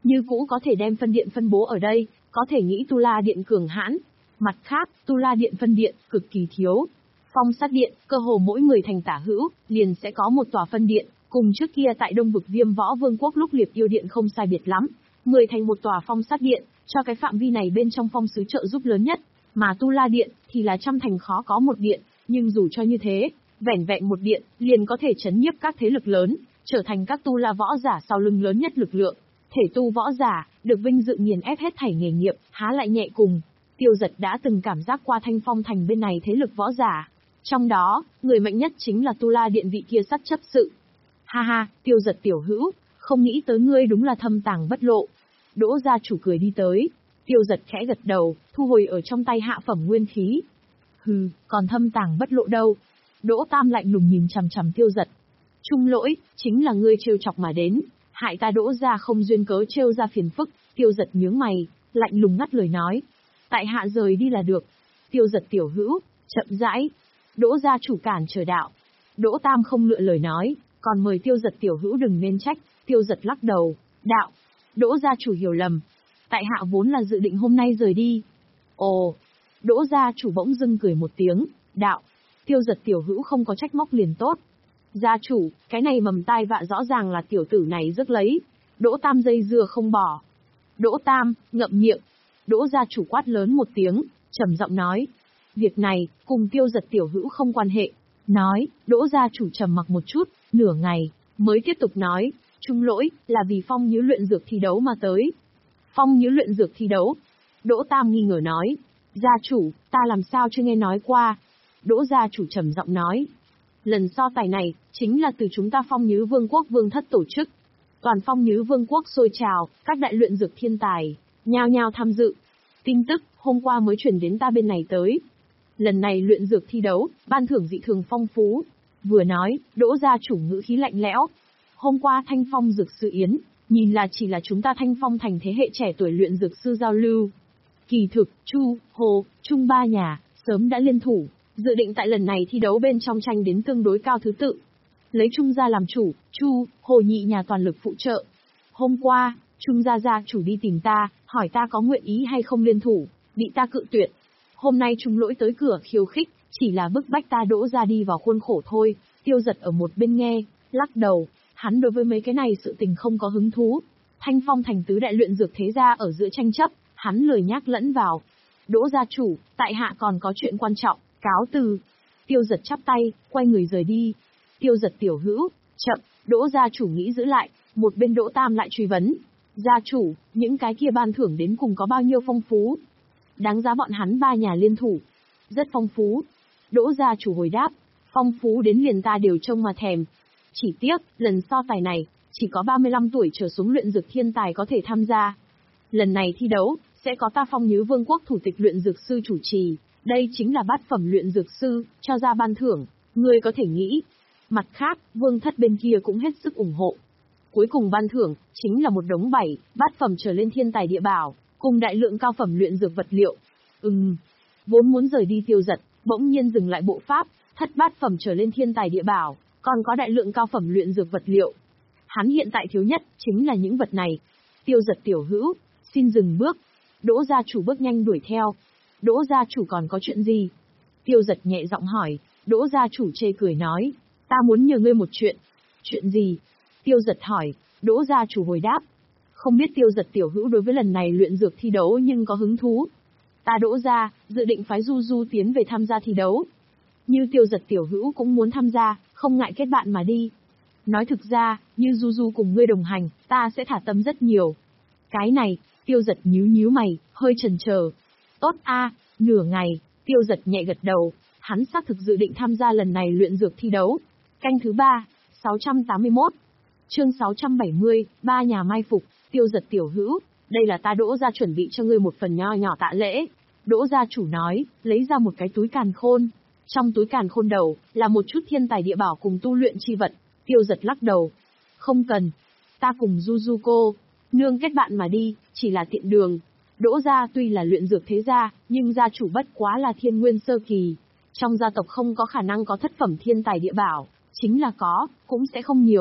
như cũ có thể đem phân điện phân bố ở đây, có thể nghĩ Tu La Điện cường hãn. Mặt khác, Tu La Điện phân điện, cực kỳ thiếu. Phong sát điện, cơ hồ mỗi mười thành tả hữu, liền sẽ có một tòa phân điện, cùng trước kia tại Đông vực Viêm Võ Vương quốc lúc Liệp Yêu Điện không sai biệt lắm. mười thành một tòa phong sát điện, cho cái phạm vi này bên trong phong sứ trợ giúp lớn nhất, mà Tu La Điện thì là trăm thành khó có một điện, nhưng dù cho như thế, vẻn vẹn một điện, liền có thể chấn nhiếp các thế lực lớn, trở thành các Tu La võ giả sau lưng lớn nhất lực lượng. Thể tu võ giả, được vinh dự nghiền ép hết thảy nghề nghiệp, há lại nhẹ cùng. Tiêu Giật đã từng cảm giác qua Thanh Phong thành bên này thế lực võ giả. Trong đó, người mạnh nhất chính là Tu La Điện vị kia sắt chấp sự. Ha ha, Tiêu Giật tiểu hữu, không nghĩ tới ngươi đúng là thâm tàng bất lộ. Đỗ gia chủ cười đi tới. Tiêu Giật khẽ gật đầu, thu hồi ở trong tay hạ phẩm nguyên khí. Hừ, còn thâm tàng bất lộ đâu. Đỗ Tam lạnh lùng nhìn chằm chằm Tiêu Giật. Trung lỗi, chính là ngươi trêu chọc mà đến, hại ta Đỗ gia không duyên cớ trêu ra phiền phức. Tiêu Giật nhướng mày, lạnh lùng ngắt lời nói. Tại hạ rời đi là được. Tiêu Giật tiểu hữu, chậm rãi. Đỗ gia chủ cản trở đạo. Đỗ Tam không lựa lời nói, còn mời Tiêu Giật tiểu hữu đừng nên trách. Tiêu Giật lắc đầu, đạo. Đỗ gia chủ hiểu lầm. Tại hạ vốn là dự định hôm nay rời đi. Ồ. Đỗ gia chủ bỗng dưng cười một tiếng, đạo. Tiêu Giật tiểu hữu không có trách móc liền tốt. Gia chủ, cái này mầm tai vạ rõ ràng là tiểu tử này rước lấy. Đỗ Tam dây dưa không bỏ. Đỗ Tam, ngậm miệng. Đỗ gia chủ quát lớn một tiếng, trầm giọng nói. Việc này, cùng Tiêu Giật tiểu hữu không quan hệ. Nói, Đỗ gia chủ trầm mặc một chút, nửa ngày, mới tiếp tục nói. Trung lỗi, là vì Phong Nhứ luyện dược thi đấu mà tới. Phong Nhứ luyện dược thi đấu? Đỗ Tam nghi ngờ nói. Gia chủ, ta làm sao chưa nghe nói qua? Đỗ gia chủ trầm giọng nói. Lần so tài này, chính là từ chúng ta Phong Nhứ Vương quốc Vương thất tổ chức. Toàn Phong Nhứ Vương quốc sôi trào, các đại luyện dược thiên tài, nhao nhao tham dự. Tin tức, hôm qua mới chuyển đến ta bên này tới. Lần này luyện dược thi đấu, ban thưởng dị thường phong phú. Vừa nói, Đỗ gia chủ ngữ khí lạnh lẽo. Hôm qua Thanh Phong Dược Sư Yến, nhìn là chỉ là chúng ta Thanh Phong thành thế hệ trẻ tuổi luyện dược sư giao lưu. Kỳ thực, Chu, Hồ, Trung ba nhà, sớm đã liên thủ, dự định tại lần này thi đấu bên trong tranh đến tương đối cao thứ tự. Lấy Trung gia làm chủ, Chu, Hồ nhị nhà toàn lực phụ trợ. Hôm qua, Trung gia gia chủ đi tìm ta, hỏi ta có nguyện ý hay không liên thủ, bị ta cự tuyệt. Hôm nay Trung lỗi tới cửa khiêu khích, chỉ là bức bách ta Đỗ ra đi vào khuôn khổ thôi. Tiêu Giật ở một bên nghe, lắc đầu, hắn đối với mấy cái này sự tình không có hứng thú. Thanh Phong thành tứ đại luyện dược thế gia ở giữa tranh chấp, hắn lười nhác lẫn vào. Đỗ gia chủ, tại hạ còn có chuyện quan trọng, cáo từ. Tiêu Giật chắp tay, quay người rời đi. Tiêu Giật tiểu hữu, chậm, Đỗ gia chủ nghĩ giữ lại, một bên Đỗ Tam lại truy vấn. Gia chủ, những cái kia ban thưởng đến cùng có bao nhiêu phong phú? Đáng giá bọn hắn ba nhà liên thủ. Rất phong phú. Đỗ gia chủ hồi đáp, phong phú đến liền ta đều trông mà thèm. Chỉ tiếc, lần so tài này, chỉ có ba mươi lăm tuổi trở xuống luyện dược thiên tài có thể tham gia. Lần này thi đấu, sẽ có ta Phong Nhứ Vương quốc thủ tịch luyện dược sư chủ trì, đây chính là bát phẩm luyện dược sư, cho ra ban thưởng, người có thể nghĩ. Mặt khác, Vương thất bên kia cũng hết sức ủng hộ. Cuối cùng ban thưởng, chính là một đống bảy, bát phẩm trở lên thiên tài địa bảo, cùng đại lượng cao phẩm luyện dược vật liệu. Ừm, vốn muốn rời đi Tiêu Giật, bỗng nhiên dừng lại bộ pháp, thất bát phẩm trở lên thiên tài địa bảo, còn có đại lượng cao phẩm luyện dược vật liệu. Hắn hiện tại thiếu nhất, chính là những vật này. Tiêu Giật tiểu hữu, xin dừng bước. Đỗ gia chủ bước nhanh đuổi theo. Đỗ gia chủ còn có chuyện gì? Tiêu Giật nhẹ giọng hỏi. Đỗ gia chủ chê cười nói, ta muốn nhờ ngươi một chuyện. Chuyện gì? Tiêu Giật hỏi. Đỗ gia chủ hồi đáp. Không biết Tiêu Giật tiểu hữu đối với lần này luyện dược thi đấu nhưng có hứng thú. Ta Đỗ gia, dự định phái Du Du tiến về tham gia thi đấu. Như Tiêu Giật tiểu hữu cũng muốn tham gia, không ngại kết bạn mà đi. Nói thực ra, như Du Du cùng ngươi đồng hành, ta sẽ thả tâm rất nhiều. Cái này, Tiêu Giật nhíu nhíu mày, hơi chần chờ. Tốt a, nửa ngày, Tiêu Giật nhẹ gật đầu, hắn xác thực dự định tham gia lần này luyện dược thi đấu. Canh thứ ba, sáu trăm tám mươi mốt. Chương sáu trăm bảy mươi, ba nhà mai phục. Tiêu Giật tiểu hữu, đây là ta Đỗ gia chuẩn bị cho ngươi một phần nho nhỏ tạ lễ. Đỗ gia chủ nói, lấy ra một cái túi càn khôn. Trong túi càn khôn đầu, là một chút thiên tài địa bảo cùng tu luyện chi vật. Tiêu Giật lắc đầu. Không cần. Ta cùng Du Du cô, nương kết bạn mà đi, chỉ là tiện đường. Đỗ gia tuy là luyện dược thế gia, nhưng gia chủ bất quá là thiên nguyên sơ kỳ. Trong gia tộc không có khả năng có thất phẩm thiên tài địa bảo, chính là có, cũng sẽ không nhiều.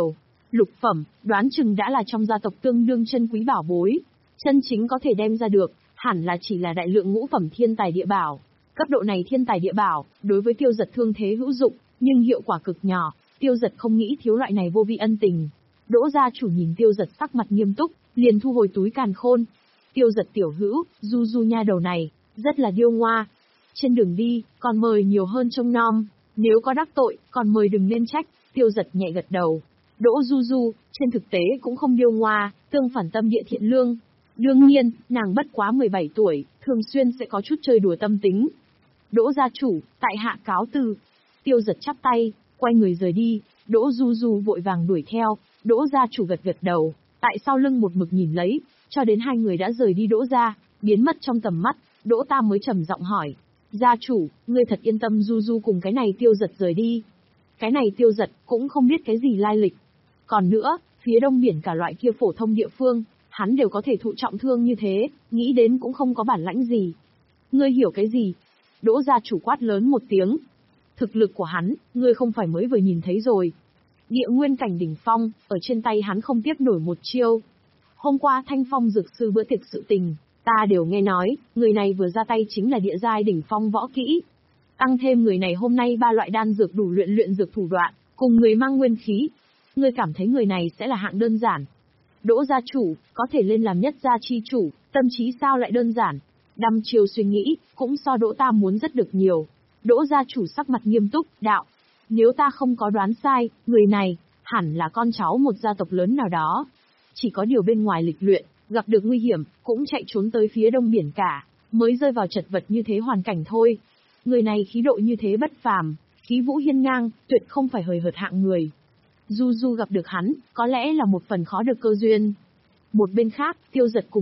Lục phẩm, đoán chừng đã là trong gia tộc tương đương chân quý bảo bối. Chân chính có thể đem ra được, hẳn là chỉ là đại lượng ngũ phẩm thiên tài địa bảo. Cấp độ này thiên tài địa bảo, đối với Tiêu Dật thương thế hữu dụng, nhưng hiệu quả cực nhỏ, Tiêu Dật không nghĩ thiếu loại này vô vị ân tình. Đỗ gia chủ nhìn Tiêu Dật sắc mặt nghiêm túc, liền thu hồi túi càn khôn. Tiêu Dật tiểu hữu, Du Du nha đầu này, rất là điêu ngoa. Trên đường đi, còn mời nhiều hơn trông nom, nếu có đắc tội, còn mời đừng nên trách. Tiêu Dật nhẹ gật đầu. Đỗ Du Du, trên thực tế cũng không điêu ngoa, tương phản tâm địa thiện lương. Đương nhiên, nàng bất quá mười bảy tuổi, thường xuyên sẽ có chút chơi đùa tâm tính. Đỗ gia chủ, tại hạ cáo từ. Tiêu Dật chắp tay, quay người rời đi, Đỗ Du Du vội vàng đuổi theo, Đỗ gia chủ gật gật đầu, tại sau lưng một mực nhìn lấy, cho đến hai người đã rời đi Đỗ gia, biến mất trong tầm mắt, Đỗ Tam mới trầm giọng hỏi. Gia chủ, ngươi thật yên tâm Du Du cùng cái này Tiêu Dật rời đi. Cái này Tiêu Dật cũng không biết cái gì lai lịch. Còn nữa, phía đông biển cả loại kia phổ thông địa phương, hắn đều có thể thụ trọng thương như thế, nghĩ đến cũng không có bản lãnh gì. Ngươi hiểu cái gì? Đỗ gia chủ quát lớn một tiếng. Thực lực của hắn, ngươi không phải mới vừa nhìn thấy rồi. Địa nguyên cảnh đỉnh phong, ở trên tay hắn không tiếp nổi một chiêu. Hôm qua Thanh Phong dược sư bữa tiệc sự tình, ta đều nghe nói, người này vừa ra tay chính là địa giai đỉnh phong võ kỹ. Tăng thêm người này hôm nay ba loại đan dược đủ luyện luyện dược thủ đoạn, cùng người mang nguyên khí. Ngươi cảm thấy người này sẽ là hạng đơn giản. Đỗ gia chủ, có thể lên làm nhất gia chi chủ, tâm trí sao lại đơn giản. Đăm chiều suy nghĩ, cũng so Đỗ ta muốn rất được nhiều. Đỗ gia chủ sắc mặt nghiêm túc, đạo. Nếu ta không có đoán sai, người này, hẳn là con cháu một gia tộc lớn nào đó. Chỉ có điều bên ngoài lịch luyện, gặp được nguy hiểm, cũng chạy trốn tới phía đông biển cả, mới rơi vào chật vật như thế hoàn cảnh thôi. Người này khí độ như thế bất phàm, khí vũ hiên ngang, tuyệt không phải hời hợt hạng người. Du Du gặp được hắn, có lẽ là một phần khó được cơ duyên. Một bên khác, Tiêu Dật cùng